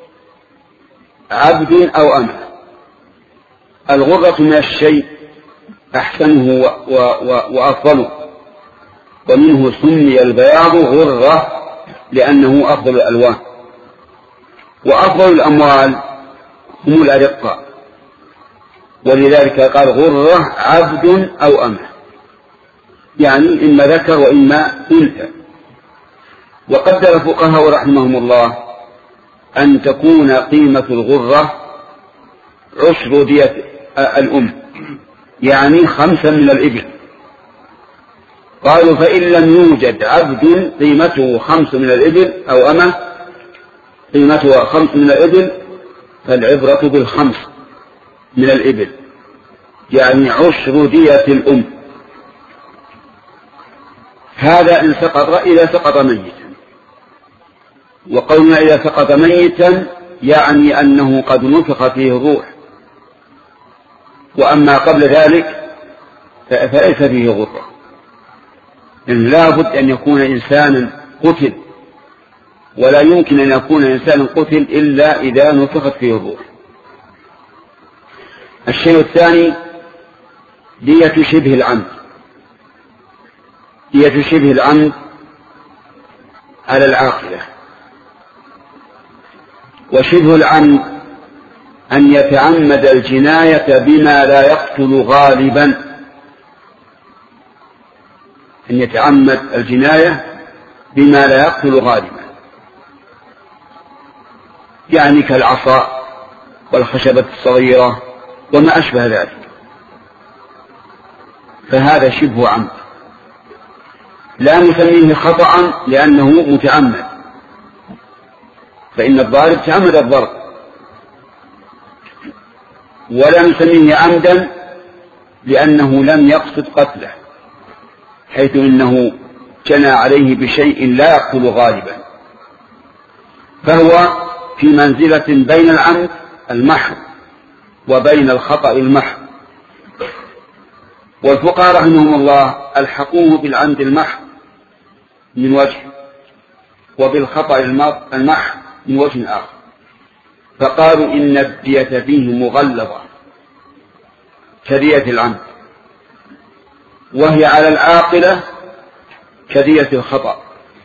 عبد أو أمة. الغرة من الشيء أحسنه وأفضله، ومنه سمي البياض غرة لأنه أفضل الألوان، وأفضل الأموال هم الأرقاء، ولذلك قال غرة عبد أو أمة، يعني إما ذكر وإما أنثى. وقدر الفقهاء رحمهم الله أن تكون قيمة الغرة عشر دية الأم، يعني 5 من الإبل. قالوا فإن لم يوجد عبد قيمته 5 من الإبل أو أمة قيمتها 5 من الإبل فالعبرة ب5 من الإبل، يعني عشر دية الأم. هذا إن سقط إذا سقط ميتا، وقولنا إذا سقط ميتا يعني أنه قد نفخ فيه الروح، وأما قبل ذلك فليس فيه غرة. إن لا بد أن يكون إنسانا قتل، ولا يمكن أن يكون إنسانا قتل إلا إذا نفخت فيه الروح. الشيء الثاني دية شبه العمد. دية شبه العمد على العاقلة، وشبه العمد أن يتعمد الجناية بما لا يقتل غالبا، أن يتعمد الجناية بما لا يقتل غالبا، يعني كالعصا والخشبة الصغيرة وما أشبه ذلك، فهذا شبه عمد. لا نسميه خطأ لأنه متعمد، فإن الضارب تعمد الضرب، ولا نسميه عمدا لأنه لم يقصد قتله، حيث إنه جنى عليه بشيء لا يقتل غالبا، فهو في منزلة بين العمد المحض وبين الخطأ المحض. والفقهاء رحمهم الله ألحقوه بالعمد المحض من وجه، وبالخطأ المحض من وجه آخر، فقالوا إن الدية فيه مغلظة كدية العمد، وهي على العاقلة كدية الخطأ،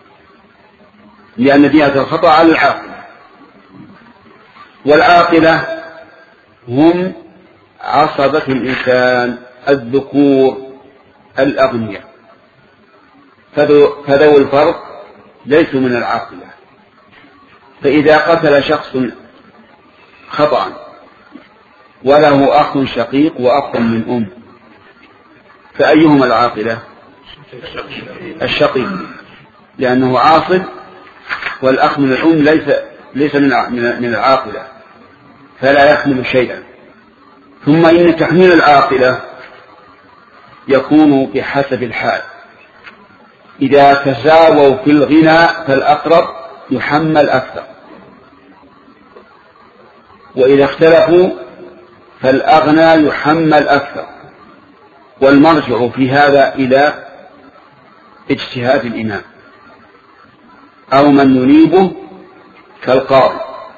لأن دية الخطأ على العاقلة، والعاقلة هم عصبة الإنسان الذكور الأغنياء، فذوي الفرض ليسوا من العاقلة. فإذا قتل شخص خطأ وله أخ شقيق وأخ من أم، فأيهما العاقلة؟ الشقيق، لأنه عاصب، والأخ من الأم ليس من العاقلة، فلا يحمل شيئا. ثم إن تحميل العاقلة يكون بحسب الحال. إذا تساووا في الغنى فالأقرب يحمل أكثر، وإذا اختلفوا فالأغنى يحمل أكثر. والمرجع في هذا إلى اجتهاد الإمام أو من ينيبه كالقاضي،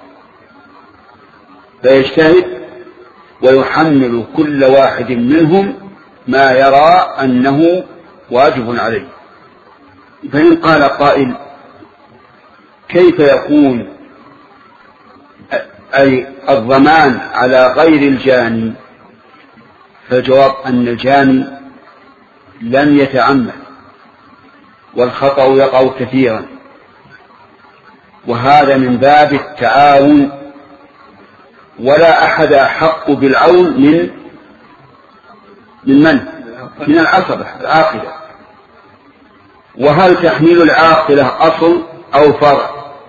فيجتهد ويحمل كل واحد منهم ما يرى أنه واجب عليه. فإن قال قائل كيف يكون أي الضمان على غير الجاني؟ فالجواب أن الجاني لم يتعمد، والخطأ يقع كثيرا، وهذا من باب التعاون، ولا أحد أحق بالعون من العصبة العاقلة. وهل تحميل العاقلة أصل أو فرع؟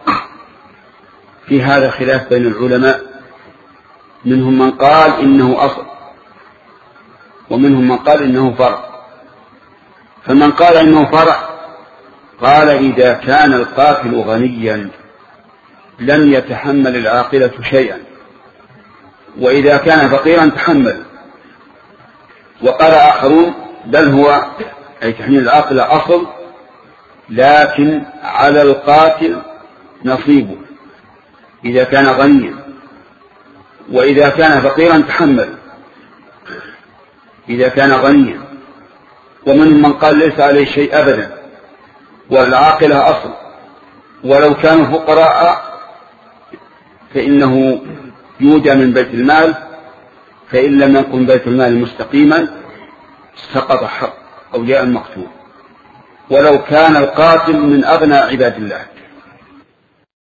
في هذا خلاف بين العلماء، منهم من قال إنه أصل ومنهم من قال إنه فرع. فمن قال إنه فرع قال إذا كان القاتل غنيا لم يتحمل العاقلة شيئا، وإذا كان فقيرا تحمل. وقال آخرون بل هو أي تحميل العاقلة أصل، لكن على القاتل نصيبه إذا كان غنيا، وإذا كان فقيرا تحمل إذا كان غنيا. ومنهم من قال ليس عليه شيء أبدا والعاقلة أصل، ولو كانوا فقراء فإنه يودى من بيت المال، فإن لم يكن بيت المال مستقيما سقط حق أولياء المقتول، ولو كان القاتل من أغنى عباد الله.